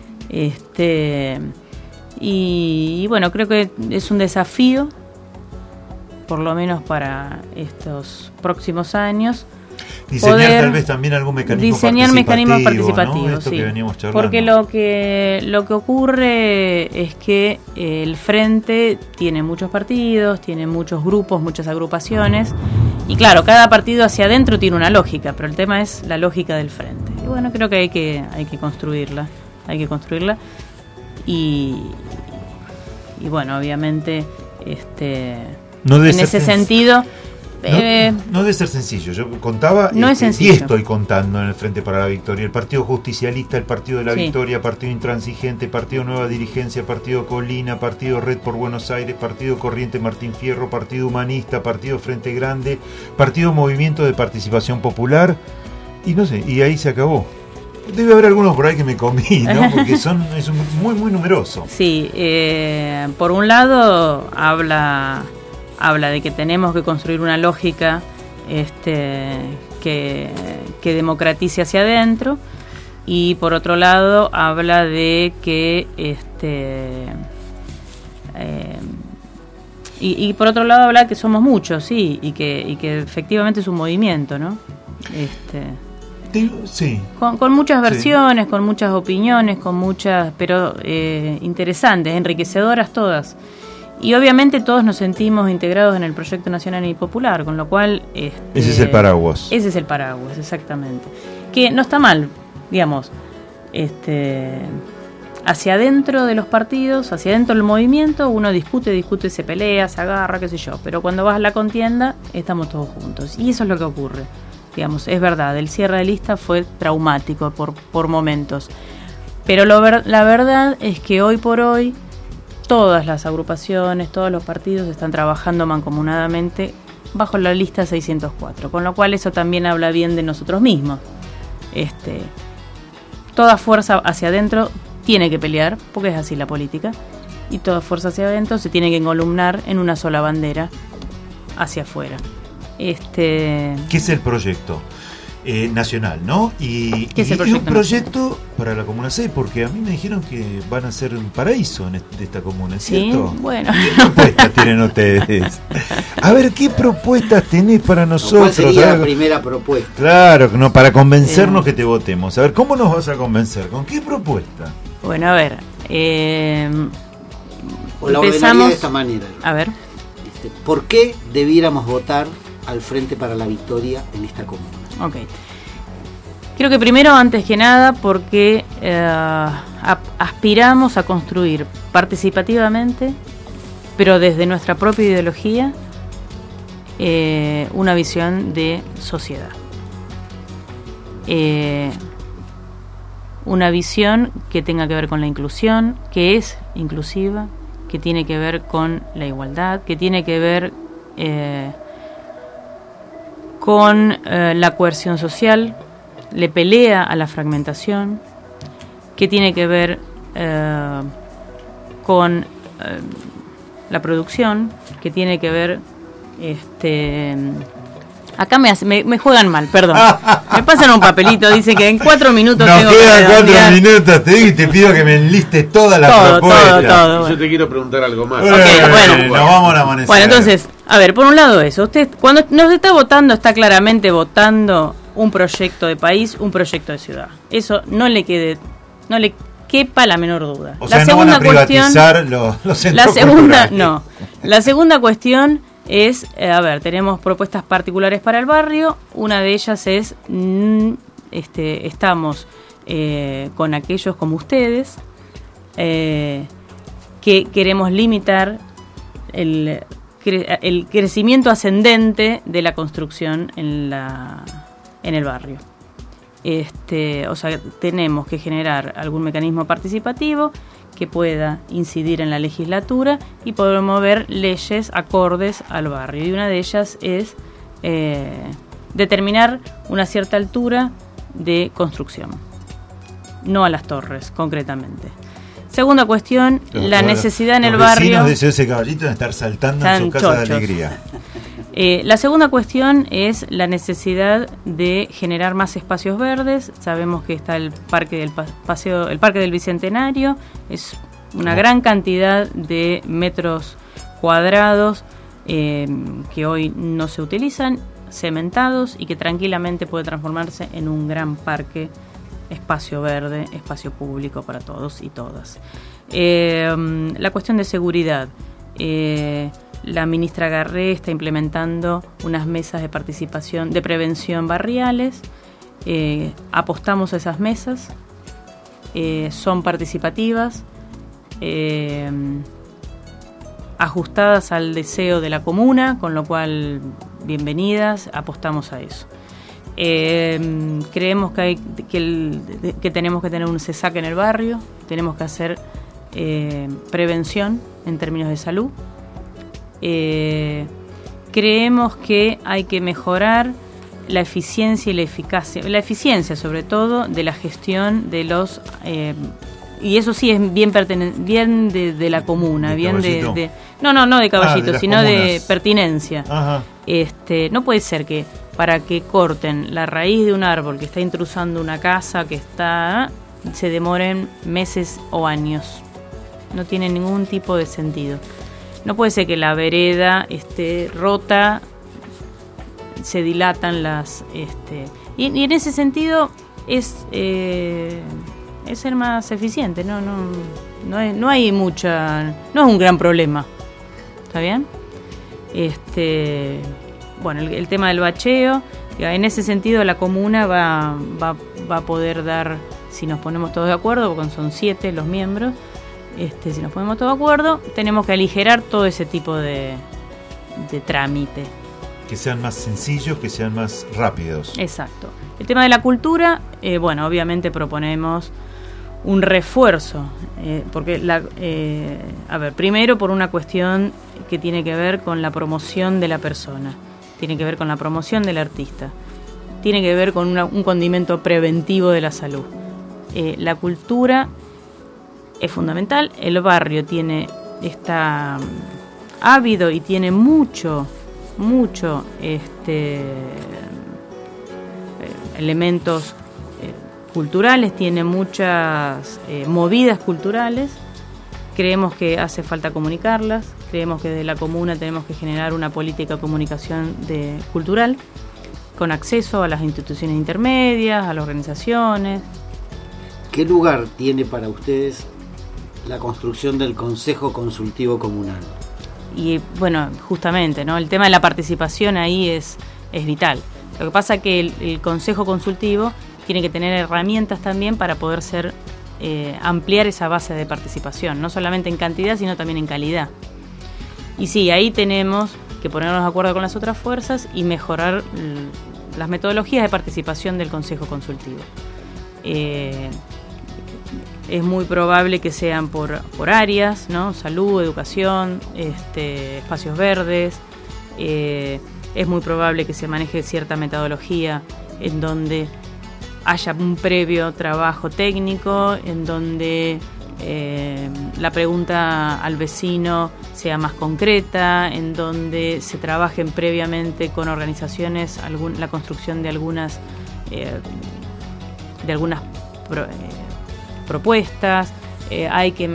Y bueno, creo que es un desafío, por lo menos para estos próximos años. Diseñar tal vez también algún mecanismo participativo, ¿no? Sí. Porque lo que ocurre es que el Frente tiene muchos partidos, tiene muchos grupos, muchas agrupaciones, y claro, cada partido hacia adentro tiene una lógica, pero el tema es la lógica del Frente. Y bueno, creo que hay que construirla, y bueno, obviamente en ese sentido. No debe ser sencillo. Yo contaba no es y estoy contando en el Frente para la Victoria. El Partido Justicialista, el Partido de la Victoria, Partido Intransigente, Partido Nueva Dirigencia, Partido Colina, Partido Red por Buenos Aires, Partido Corriente Martín Fierro, Partido Humanista, Partido Frente Grande, Partido Movimiento de Participación Popular, y no sé, y ahí se acabó. Debe haber algunos por ahí que me comí, ¿no? Porque es muy, muy numeroso. Sí, por un lado habla de que tenemos que construir una lógica que democratice hacia adentro, y por otro lado habla de que y por otro lado habla que somos muchos, sí, y que efectivamente es un movimiento, ¿no? Sí. Con muchas versiones, con muchas opiniones, pero interesantes, enriquecedoras todas. Y obviamente todos nos sentimos integrados en el proyecto nacional y popular, con lo cual... ese es el paraguas. Ese es el paraguas, exactamente. Que no está mal, digamos, hacia adentro de los partidos, hacia adentro del movimiento, uno discute, se pelea, se agarra, qué sé yo. Pero cuando vas a la contienda, estamos todos juntos. Y eso es lo que ocurre. Digamos, es verdad, el cierre de lista fue traumático por momentos. Pero la verdad es que hoy por hoy, todas las agrupaciones, todos los partidos están trabajando mancomunadamente bajo la lista 604, con lo cual eso también habla bien de nosotros mismos. Toda fuerza hacia adentro tiene que pelear, porque es así la política, y toda fuerza hacia adentro se tiene que encolumnar en una sola bandera hacia afuera. ¿Qué es el proyecto? Nacional, ¿no? ¿Qué es el proyecto? Y un proyecto para la Comuna 6, porque a mí me dijeron que van a ser un paraíso de esta comuna, ¿cierto? Sí, bueno. ¿Qué propuestas tienen ustedes? A ver, ¿qué propuestas tenés para nosotros? ¿Cuál sería la primera propuesta? Claro, no, para convencernos que te votemos. A ver, ¿cómo nos vas a convencer? ¿Con qué propuesta? Bueno, a ver. O la ordenaría de esta manera. A ver. ¿Por qué debiéramos votar al Frente para la Victoria en esta comuna? Ok. Creo que primero, antes que nada, porque aspiramos a construir participativamente, pero desde nuestra propia ideología, una visión de sociedad. Una visión que tenga que ver con la inclusión, que es inclusiva, que tiene que ver con la igualdad, que tiene que ver con la coerción social, le pelea a la fragmentación, que tiene que ver con la producción, que tiene que ver acá me juegan mal, perdón. Me pasan un papelito, dice que en 4 minutos nos tengo quedan que 4 minutos, te pido que me enlistes toda la propuesta. Todo, bueno. Yo te quiero preguntar algo más. Bueno, nos vamos a la amanecer. Bueno, entonces, a ver, por un lado eso, usted cuando nos está votando, está claramente votando un proyecto de país, un proyecto de ciudad. Eso no le quepa la menor duda. O sea, la segunda no van a privatizar los centros culturales. No. La segunda cuestión es, a ver, tenemos propuestas particulares para el barrio. Una de ellas es, estamos con aquellos como ustedes, que queremos limitar el crecimiento ascendente de la construcción en el barrio. O sea, tenemos que generar algún mecanismo participativo que pueda incidir en la legislatura y promover leyes acordes al barrio. Y una de ellas es determinar una cierta altura de construcción, no a las torres, concretamente. Segunda cuestión, la necesidad en el barrio. Los vecinos de ese caballito de estar saltando en su casa de alegría. La segunda cuestión es la necesidad de generar más espacios verdes. Sabemos que está el parque del Bicentenario, es una gran cantidad de metros cuadrados que hoy no se utilizan, cementados, y que tranquilamente puede transformarse en un gran parque, espacio verde, espacio público para todos y todas. La cuestión de seguridad. La ministra Garré está implementando unas mesas de participación, de prevención barriales. Apostamos a esas mesas. Son participativas, ajustadas al deseo de la comuna, con lo cual, bienvenidas, apostamos a eso. Creemos que tenemos que tener un CESAC en el barrio, tenemos que hacer prevención en términos de salud. Creemos que hay que mejorar la eficiencia y la eficiencia sobre todo de la gestión de los y eso sí es bien de la comuna, ¿De bien Caballito? no de Caballito, de sino comunas. de pertinencia. Ajá. No puede ser que para que corten la raíz de un árbol que está intrusando una casa se demoren meses o años. No tiene ningún tipo de sentido. No puede ser que la vereda esté rota, se dilatan y en ese sentido es ser más eficiente. No hay mucha, no es un gran problema. ¿Está bien? Bueno, el tema del bacheo, en ese sentido la comuna va a poder dar, si nos ponemos todos de acuerdo, porque son 7 los miembros. Si nos ponemos todos de acuerdo, tenemos que aligerar todo ese tipo de trámite. Que sean más sencillos, que sean más rápidos. Exacto. El tema de la cultura, bueno, obviamente proponemos un refuerzo, porque primero por una cuestión que tiene que ver con la promoción de la persona, tiene que ver con la promoción del artista, tiene que ver con un condimento preventivo de la salud. La cultura es fundamental. El barrio está ávido y tiene mucho elementos culturales, tiene muchas movidas culturales. Creemos que hace falta comunicarlas, creemos que desde la comuna tenemos que generar una política de comunicación cultural con acceso a las instituciones intermedias, a las organizaciones. ¿Qué lugar tiene para ustedes la construcción del Consejo Consultivo Comunal? Y bueno, justamente, ¿no? El tema de la participación ahí es vital. Lo que pasa es que el Consejo Consultivo tiene que tener herramientas también para poder ampliar esa base de participación, no solamente en cantidad, sino también en calidad. Y sí, ahí tenemos que ponernos de acuerdo con las otras fuerzas y mejorar las metodologías de participación del Consejo Consultivo. Es muy probable que sean por áreas, ¿no? Salud, educación, espacios verdes. Es muy probable que se maneje cierta metodología en donde haya un previo trabajo técnico, en donde la pregunta al vecino sea más concreta, en donde se trabajen previamente con organizaciones la construcción de algunas propuestas. Hay que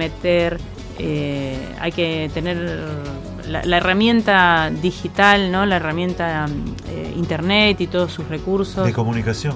tener la herramienta digital, ¿no? La herramienta internet y todos sus recursos de comunicación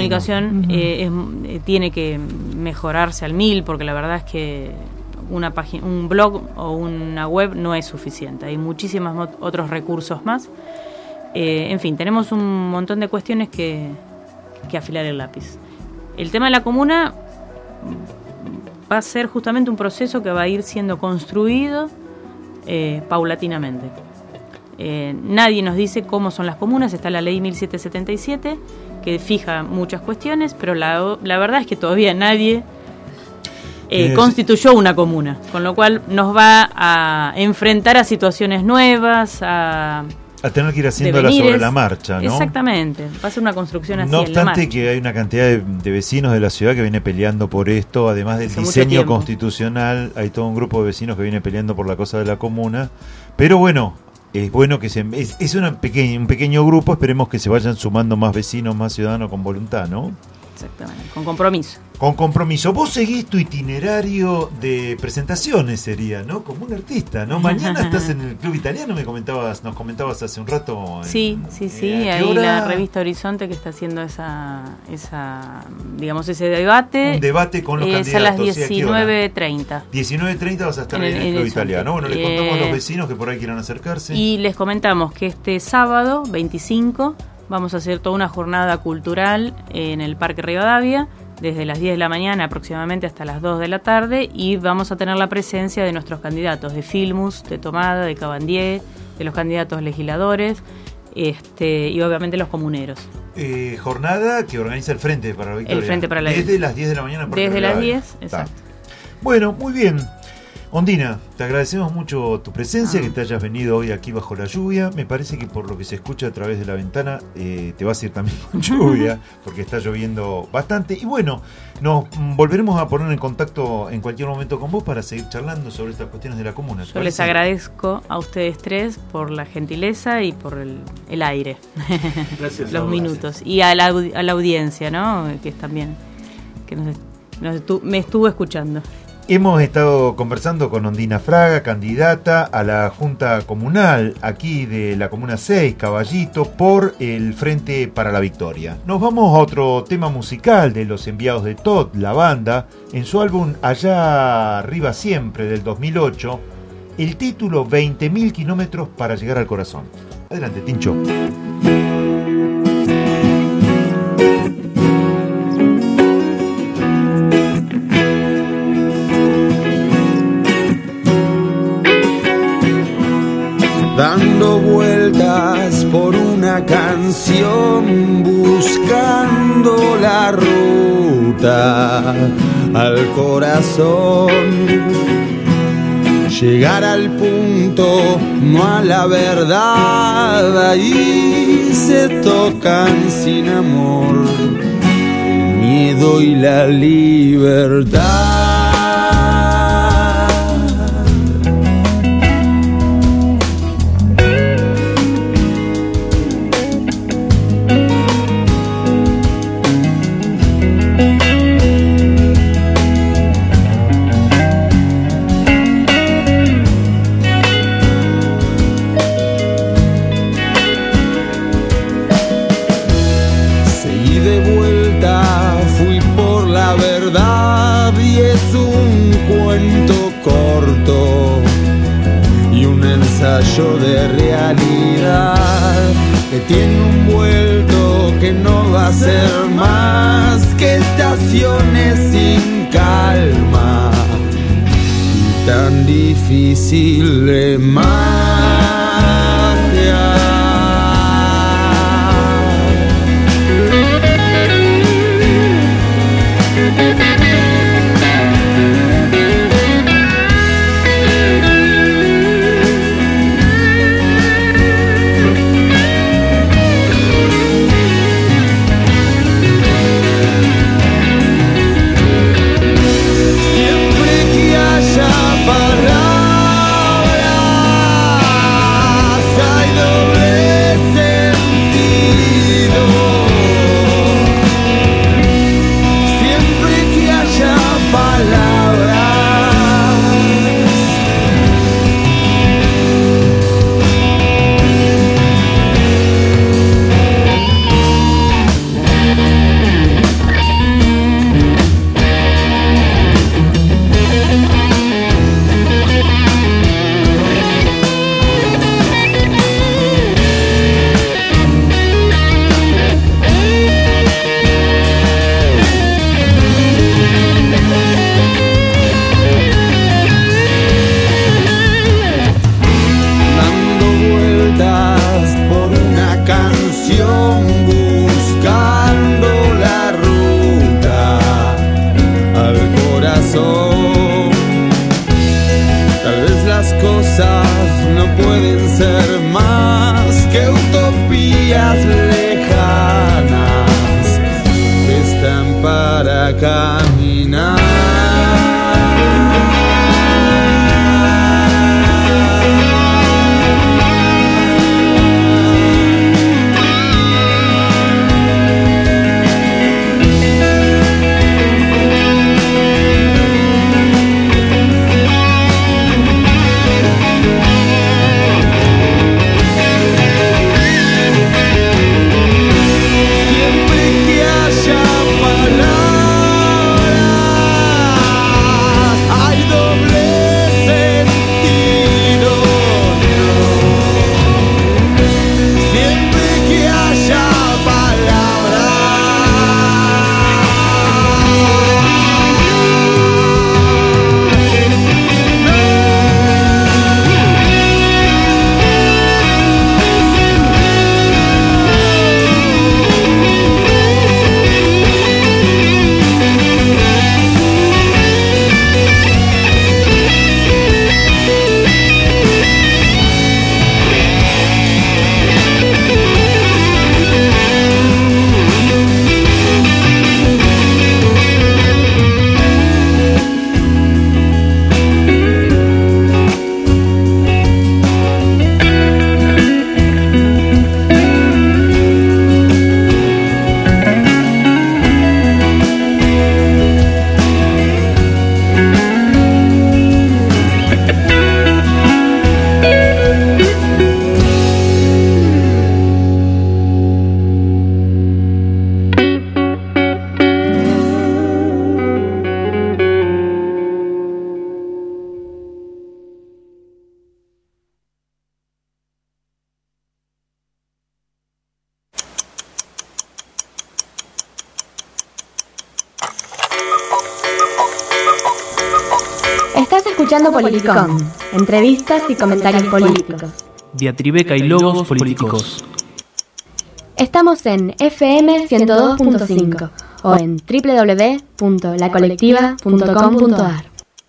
tiene que mejorarse al 1000, porque la verdad es que un blog o una web no es suficiente, hay muchísimos otros recursos más. En fin, tenemos un montón de cuestiones que afilar el lápiz. El tema de la comuna va a ser justamente un proceso que va a ir siendo construido paulatinamente. Nadie nos dice cómo son las comunas. Está la ley 1777 que fija muchas cuestiones, pero la verdad es que todavía nadie constituyó una comuna, con lo cual nos va a enfrentar a situaciones nuevas, a tener que ir haciéndola sobre la marcha, ¿no? Exactamente, va a ser una construcción así. No en la marcha. obstante que hay una cantidad de vecinos de la ciudad que viene peleando por esto, además del diseño constitucional, hay todo un grupo de vecinos que viene peleando por la cosa de la comuna, pero bueno, es bueno que es un pequeño grupo, esperemos que se vayan sumando más vecinos, más ciudadanos con voluntad, ¿no? Exactamente, con compromiso. Con compromiso. Vos seguís tu itinerario de presentaciones, sería, ¿no? Como un artista, ¿no? Mañana estás en el Club Italiano, nos comentabas hace un rato. Sí, ahí la revista Horizonte que está haciendo ese debate. Un debate con los candidatos. Es a las 19:30. 19:30 vas a estar en el Club Italiano. Bueno, le contamos a los vecinos que por ahí quieran acercarse. Y les comentamos que este sábado, 25, vamos a hacer toda una jornada cultural en el Parque Rivadavia, desde las 10 de la mañana aproximadamente hasta las 2 de la tarde, y vamos a tener la presencia de nuestros candidatos, de Filmus, de Tomada, de Cabandier, de los candidatos legisladores, y obviamente los comuneros. Jornada que organiza el Frente para la Victoria. El Frente para la Desde las 10 de la mañana. Desde las 10, exacto. Bueno, muy bien. Ondina, te agradecemos mucho tu presencia, que te hayas venido hoy aquí bajo la lluvia. Me parece que por lo que se escucha a través de la ventana te vas a ir también con lluvia, porque está lloviendo bastante. Y bueno, nos volveremos a poner en contacto en cualquier momento con vos para seguir charlando sobre estas cuestiones de la comuna. Yo les agradezco a ustedes tres por la gentileza y por el aire. Gracias. Los minutos. Y a la audiencia, ¿no? Que es también que me estuvo escuchando. Hemos estado conversando con Ondina Fraga, candidata a la Junta Comunal aquí de la Comuna 6, Caballito, por el Frente para la Victoria. Nos vamos a otro tema musical de Los Enviados de Todd, la banda, en su álbum Allá Arriba Siempre, del 2008, el título 20.000 kilómetros para llegar al corazón. Adelante, Tincho. Dando vueltas por una canción, buscando la ruta al corazón. Llegar al punto, no a la verdad, ahí se tocan sin amor el miedo y la libertad. rayo de realidad que tiene un vuelto que no va a ser más que estaciones sin calma y tan difícil de Escuchando Politicón, entrevistas y comentarios políticos. Diatribeca y logos políticos. Estamos en FM 102.5 o en www.lacolectiva.com.ar.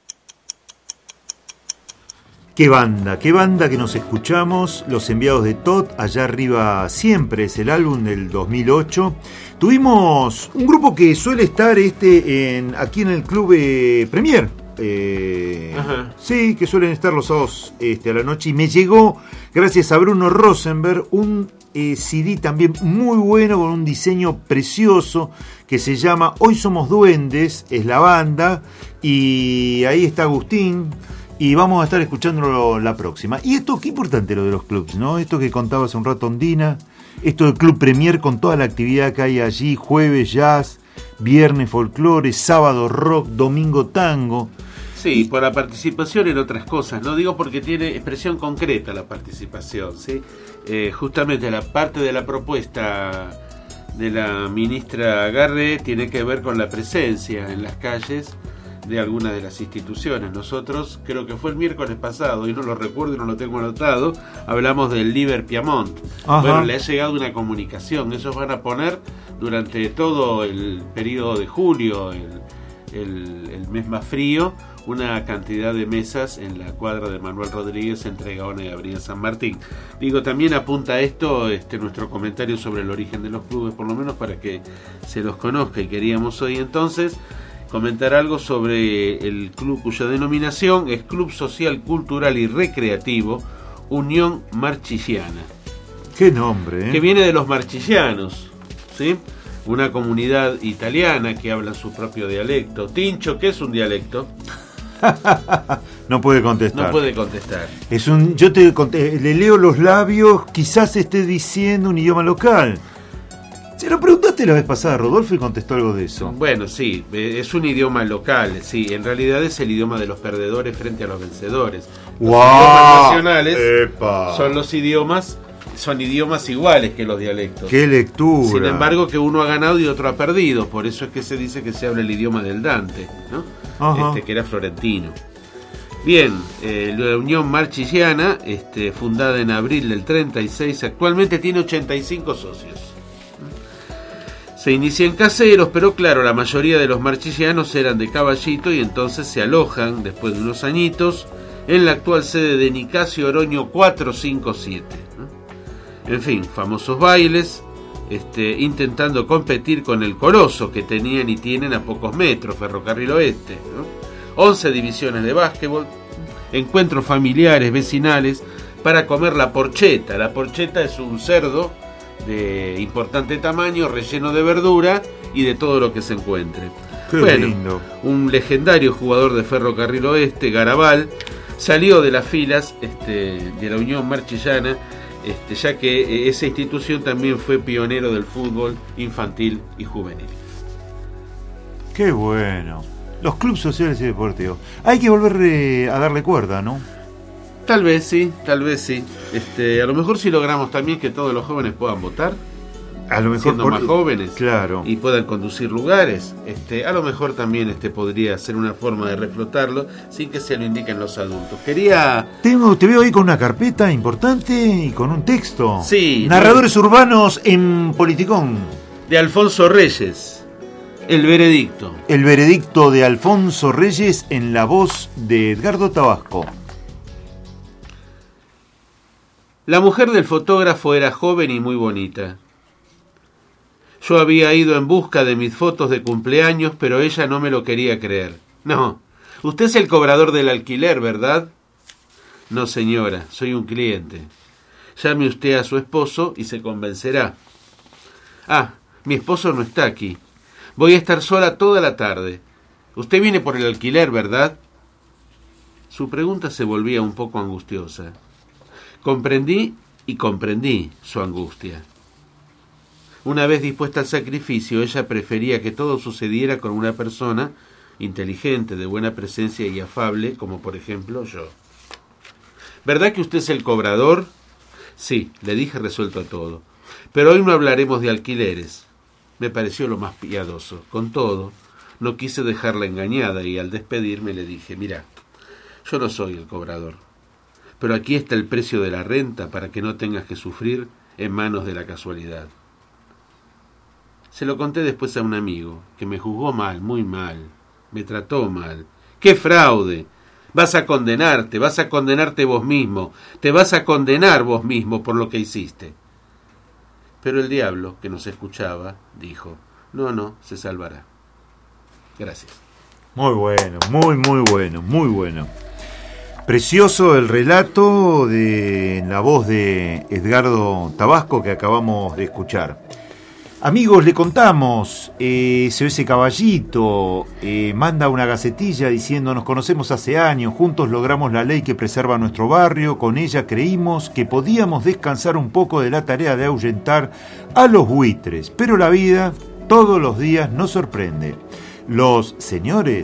Qué banda que nos escuchamos, Los Enviados de Todd, Allá Arriba Siempre, es el álbum del 2008. Tuvimos un grupo que suele estar aquí en el Club Premier. Sí, que suelen estar los sábados a la noche, y me llegó, gracias a Bruno Rosenberg, un CD también muy bueno, con un diseño precioso, que se llama Hoy Somos Duendes, es la banda, y ahí está Agustín, y vamos a estar escuchándolo la próxima. Y esto, qué importante lo de los clubs, ¿no? Esto que contaba hace un rato Ondina, esto del Club Premier con toda la actividad que hay allí, jueves jazz, viernes folclore, sábado rock, domingo tango. Sí, por la participación en otras cosas, no digo porque tiene expresión concreta la participación, ¿sí? Justamente la parte de la propuesta de la ministra Garré tiene que ver con la presencia en las calles de algunas de las instituciones. Nosotros, creo que fue el miércoles pasado, y no lo recuerdo y no lo tengo anotado, hablamos del Liber Piamonte. Ajá. Bueno, le ha llegado una comunicación, ellos van a poner durante todo el periodo de julio, el mes más frío, una cantidad de mesas en la cuadra de Manuel Rodríguez entre Gaona y Avenida San Martín. Digo, también apunta a esto nuestro comentario sobre el origen de los clubes, por lo menos para que se los conozca, y queríamos hoy entonces comentar algo sobre el club cuya denominación es Club Social, Cultural y Recreativo Unión Marchigiana. ¡Qué nombre! Que viene de los marchigianos, ¿sí? Una comunidad italiana que habla su propio dialecto. Tincho, ¿qué es un dialecto? No puede contestar. No puede contestar. Le leo los labios, quizás esté diciendo un idioma local. Se lo preguntaste la vez pasada, Rodolfo, y contestó algo de eso. Bueno, sí, es un idioma local, sí, en realidad es el idioma de los perdedores frente a los vencedores. Los idiomas nacionales son idiomas iguales que los dialectos. ¡Qué lectura! Sin embargo, que uno ha ganado y otro ha perdido, por eso es que se dice que se habla el idioma del Dante, ¿no? Que era florentino. Bien, la Unión Marchigiana, fundada en abril del 36, actualmente tiene 85 socios. Se inicia en Caseros, pero claro, la mayoría de los marchigianos eran de Caballito y entonces se alojan, después de unos añitos, en la actual sede de Nicasio Oroño 457. En fin, famosos bailes, intentando competir con el coloso que tenían y tienen a pocos metros, Ferrocarril Oeste, ¿no? 11 divisiones de básquetbol, encuentros familiares, vecinales, para comer la porcheta. La porcheta es un cerdo de importante tamaño, relleno de verdura y de todo lo que se encuentre. Qué lindo. Un legendario jugador de Ferrocarril Oeste, Garabal, salió de las filas de la Unión Marchillana, ya que esa institución también fue pionero del fútbol infantil y juvenil. Qué bueno. Los clubes sociales y deportivos. Hay que volver a darle cuerda, ¿no? Tal vez sí. A lo mejor si logramos también que todos los jóvenes puedan votar, a lo mejor siendo más jóvenes, claro, y puedan conducir lugares, a lo mejor también podría ser una forma de reflotarlo sin que se lo indiquen los adultos. Te veo ahí con una carpeta importante y con un texto. Sí. Narradores urbanos en Politicón. De Alfonso Reyes. El veredicto. El veredicto de Alfonso Reyes en la voz de Edgardo Tabasco. La mujer del fotógrafo era joven y muy bonita. Yo había ido en busca de mis fotos de cumpleaños, pero ella no me lo quería creer. No, usted es el cobrador del alquiler, ¿verdad? No, señora, soy un cliente. Llame usted a su esposo y se convencerá. Ah, mi esposo no está aquí. Voy a estar sola toda la tarde. Usted viene por el alquiler, ¿verdad? Su pregunta se volvía un poco angustiosa. Comprendí su angustia. Una vez dispuesta al sacrificio, ella prefería que todo sucediera con una persona inteligente, de buena presencia y afable, como por ejemplo yo. ¿Verdad que usted es el cobrador? Sí, le dije resuelto a todo. Pero hoy no hablaremos de alquileres. Me pareció lo más piadoso. Con todo, no quise dejarla engañada y al despedirme le dije, mira, yo no soy el cobrador. Pero aquí está el precio de la renta para que no tengas que sufrir en manos de la casualidad. Se lo conté después a un amigo, que me juzgó mal, muy mal, me trató mal. ¡Qué fraude! Vas a condenarte vos mismo, te vas a condenar vos mismo por lo que hiciste. Pero el diablo, que nos escuchaba, dijo, no, se salvará. Gracias. Muy bueno, muy bueno. Precioso el relato de la voz de Edgardo Tabasco que acabamos de escuchar. Amigos, le contamos, SOS Caballito manda una gacetilla diciendo: nos conocemos hace años, juntos logramos la ley que preserva nuestro barrio, con ella creímos que podíamos descansar un poco de la tarea de ahuyentar a los buitres, pero la vida todos los días nos sorprende. Los señores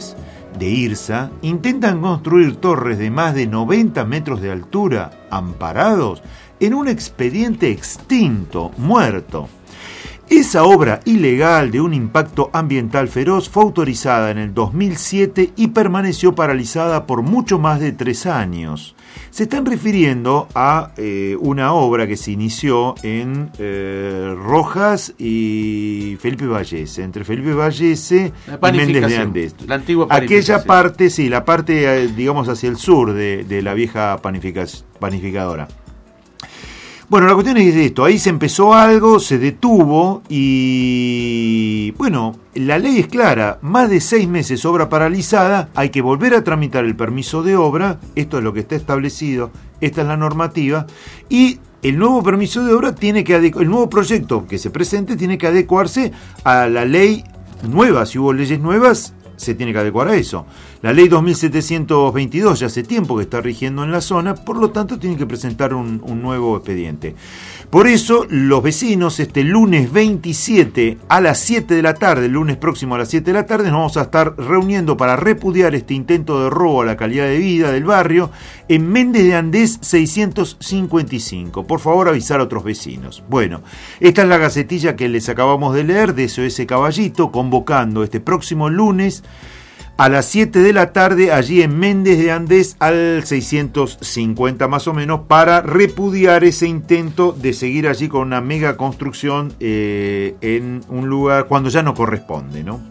de IRSA intentan construir torres de más de 90 metros de altura, amparados en un expediente extinto, muerto. Esa obra ilegal de un impacto ambiental feroz fue autorizada en el 2007 y permaneció paralizada por mucho más de 3 años. Se están refiriendo a una obra que se inició en Rojas y Felipe Vallese, entre Felipe Vallese y Méndez de Andés. La antigua aquella parte, sí, la parte, digamos, hacia el sur de la vieja panificadora. Bueno, la cuestión es esto, ahí se empezó algo, se detuvo y, bueno, la ley es clara, más de 6 meses obra paralizada, hay que volver a tramitar el permiso de obra, esto es lo que está establecido, esta es la normativa, y el nuevo permiso de obra tiene que el nuevo proyecto que se presente tiene que adecuarse a la ley nueva, si hubo leyes nuevas, se tiene que adecuar a eso. La ley 2722 ya hace tiempo que está rigiendo en la zona, por lo tanto tienen que presentar un nuevo expediente. Por eso los vecinos este lunes 27 a las 7 de la tarde, el lunes próximo a las 7 de la tarde, nos vamos a estar reuniendo para repudiar este intento de robo a la calidad de vida del barrio en Méndez de Andés 655. Por favor, avisar a otros vecinos. Bueno, esta es la gacetilla que les acabamos de leer de SOS Caballito, convocando este próximo lunes a las 7 de la tarde, allí en Méndez de Andés, al 650 más o menos, para repudiar ese intento de seguir allí con una mega construcción en un lugar cuando ya no corresponde, ¿no?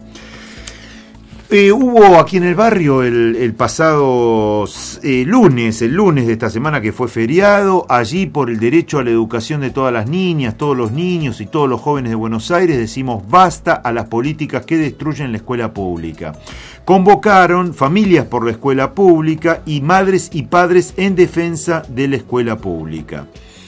Hubo aquí en el barrio el pasado lunes, el lunes de esta semana que fue feriado, allí por el derecho a la educación de todas las niñas, todos los niños y todos los jóvenes de Buenos Aires, decimos basta a las políticas que destruyen la escuela pública. Convocaron familias por la escuela pública y madres y padres en defensa de la escuela pública.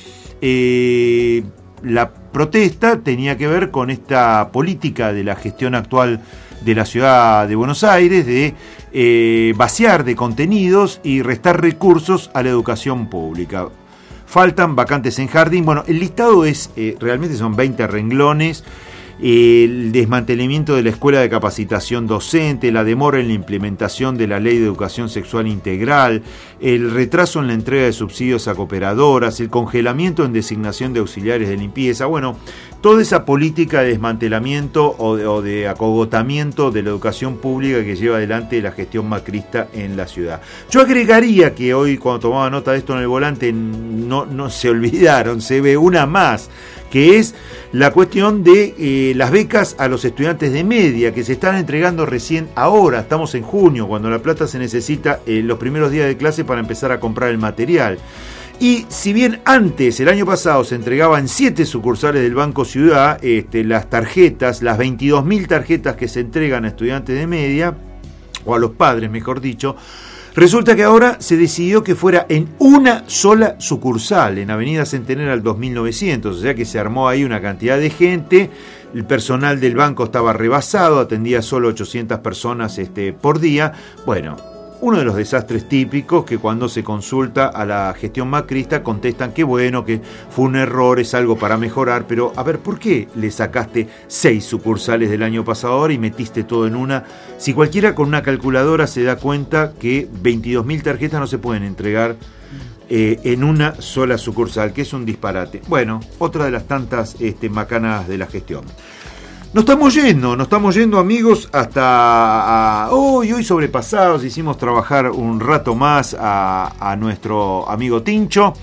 La protesta tenía que ver con esta política de la gestión actual de la ciudad de Buenos Aires de vaciar de contenidos y restar recursos a la educación pública. Faltan vacantes en jardín. Bueno, el listado es realmente son 20 renglones. El desmantelamiento de la escuela de capacitación docente, la demora en la implementación de la ley de educación sexual integral, el retraso en la entrega de subsidios a cooperadoras, el congelamiento en designación de auxiliares de limpieza, bueno, toda esa política de desmantelamiento o de acogotamiento de la educación pública que lleva adelante la gestión macrista en la ciudad. Yo agregaría que hoy, cuando tomaba nota de esto en el volante, no se olvidaron, se ve una más, que es la cuestión de las becas a los estudiantes de media, que se están entregando recién ahora, estamos en junio, cuando la plata se necesita los primeros días de clase para empezar a comprar el material. Y si bien antes, el año pasado, se entregaban 7 sucursales del Banco Ciudad, las tarjetas, las 22.000 tarjetas que se entregan a estudiantes de media, o a los padres, mejor dicho, resulta que ahora se decidió que fuera en una sola sucursal, en Avenida Centenario al 2900, o sea que se armó ahí una cantidad de gente, el personal del banco estaba rebasado, atendía solo 800 personas por día. Bueno, uno de los desastres típicos que cuando se consulta a la gestión macrista contestan que bueno, que fue un error, es algo para mejorar, pero a ver, ¿por qué le sacaste 6 sucursales del año pasado y metiste todo en una? Si cualquiera con una calculadora se da cuenta que 22.000 tarjetas no se pueden entregar en una sola sucursal, que es un disparate. Bueno, otra de las tantas macanas de la gestión. Nos estamos yendo amigos hasta hoy sobrepasados, hicimos trabajar un rato más a nuestro amigo Tincho.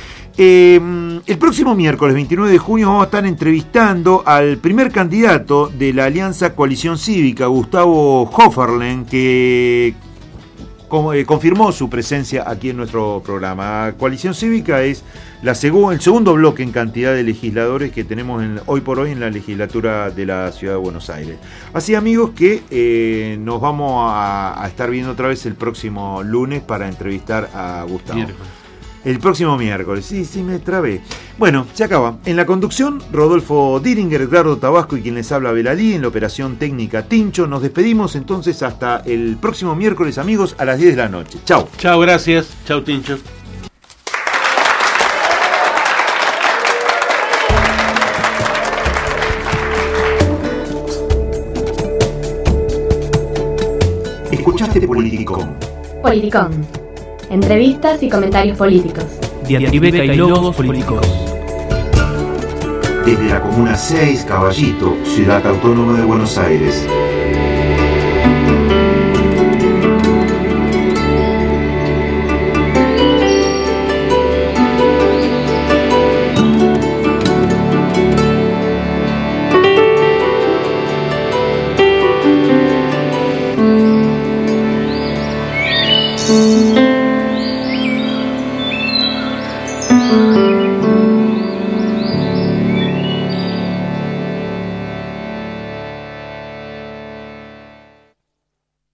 El próximo miércoles 29 de junio vamos a estar entrevistando al primer candidato de la Alianza Coalición Cívica, Gustavo Hofferlen, que confirmó su presencia aquí en nuestro programa. Coalición Cívica es el segundo bloque en cantidad de legisladores que tenemos hoy por hoy en la legislatura de la Ciudad de Buenos Aires. Así, amigos, que nos vamos a estar viendo otra vez el próximo lunes para entrevistar a Gustavo. El próximo miércoles, sí, me trabé. Bueno, se acaba. En la conducción, Rodolfo Diringer, Edgardo Tabasco y quien les habla, Belalí. En la operación técnica, Tincho. Nos despedimos entonces hasta el próximo miércoles, amigos, a las 10 de la noche. Chau. Chau, gracias. Chau, Tincho. Escuchaste Politicón. Politicón. Entrevistas y comentarios políticos. Diatribeca y logos políticos. Desde la Comuna 6, Caballito, Ciudad Autónoma de Buenos Aires. Thank you.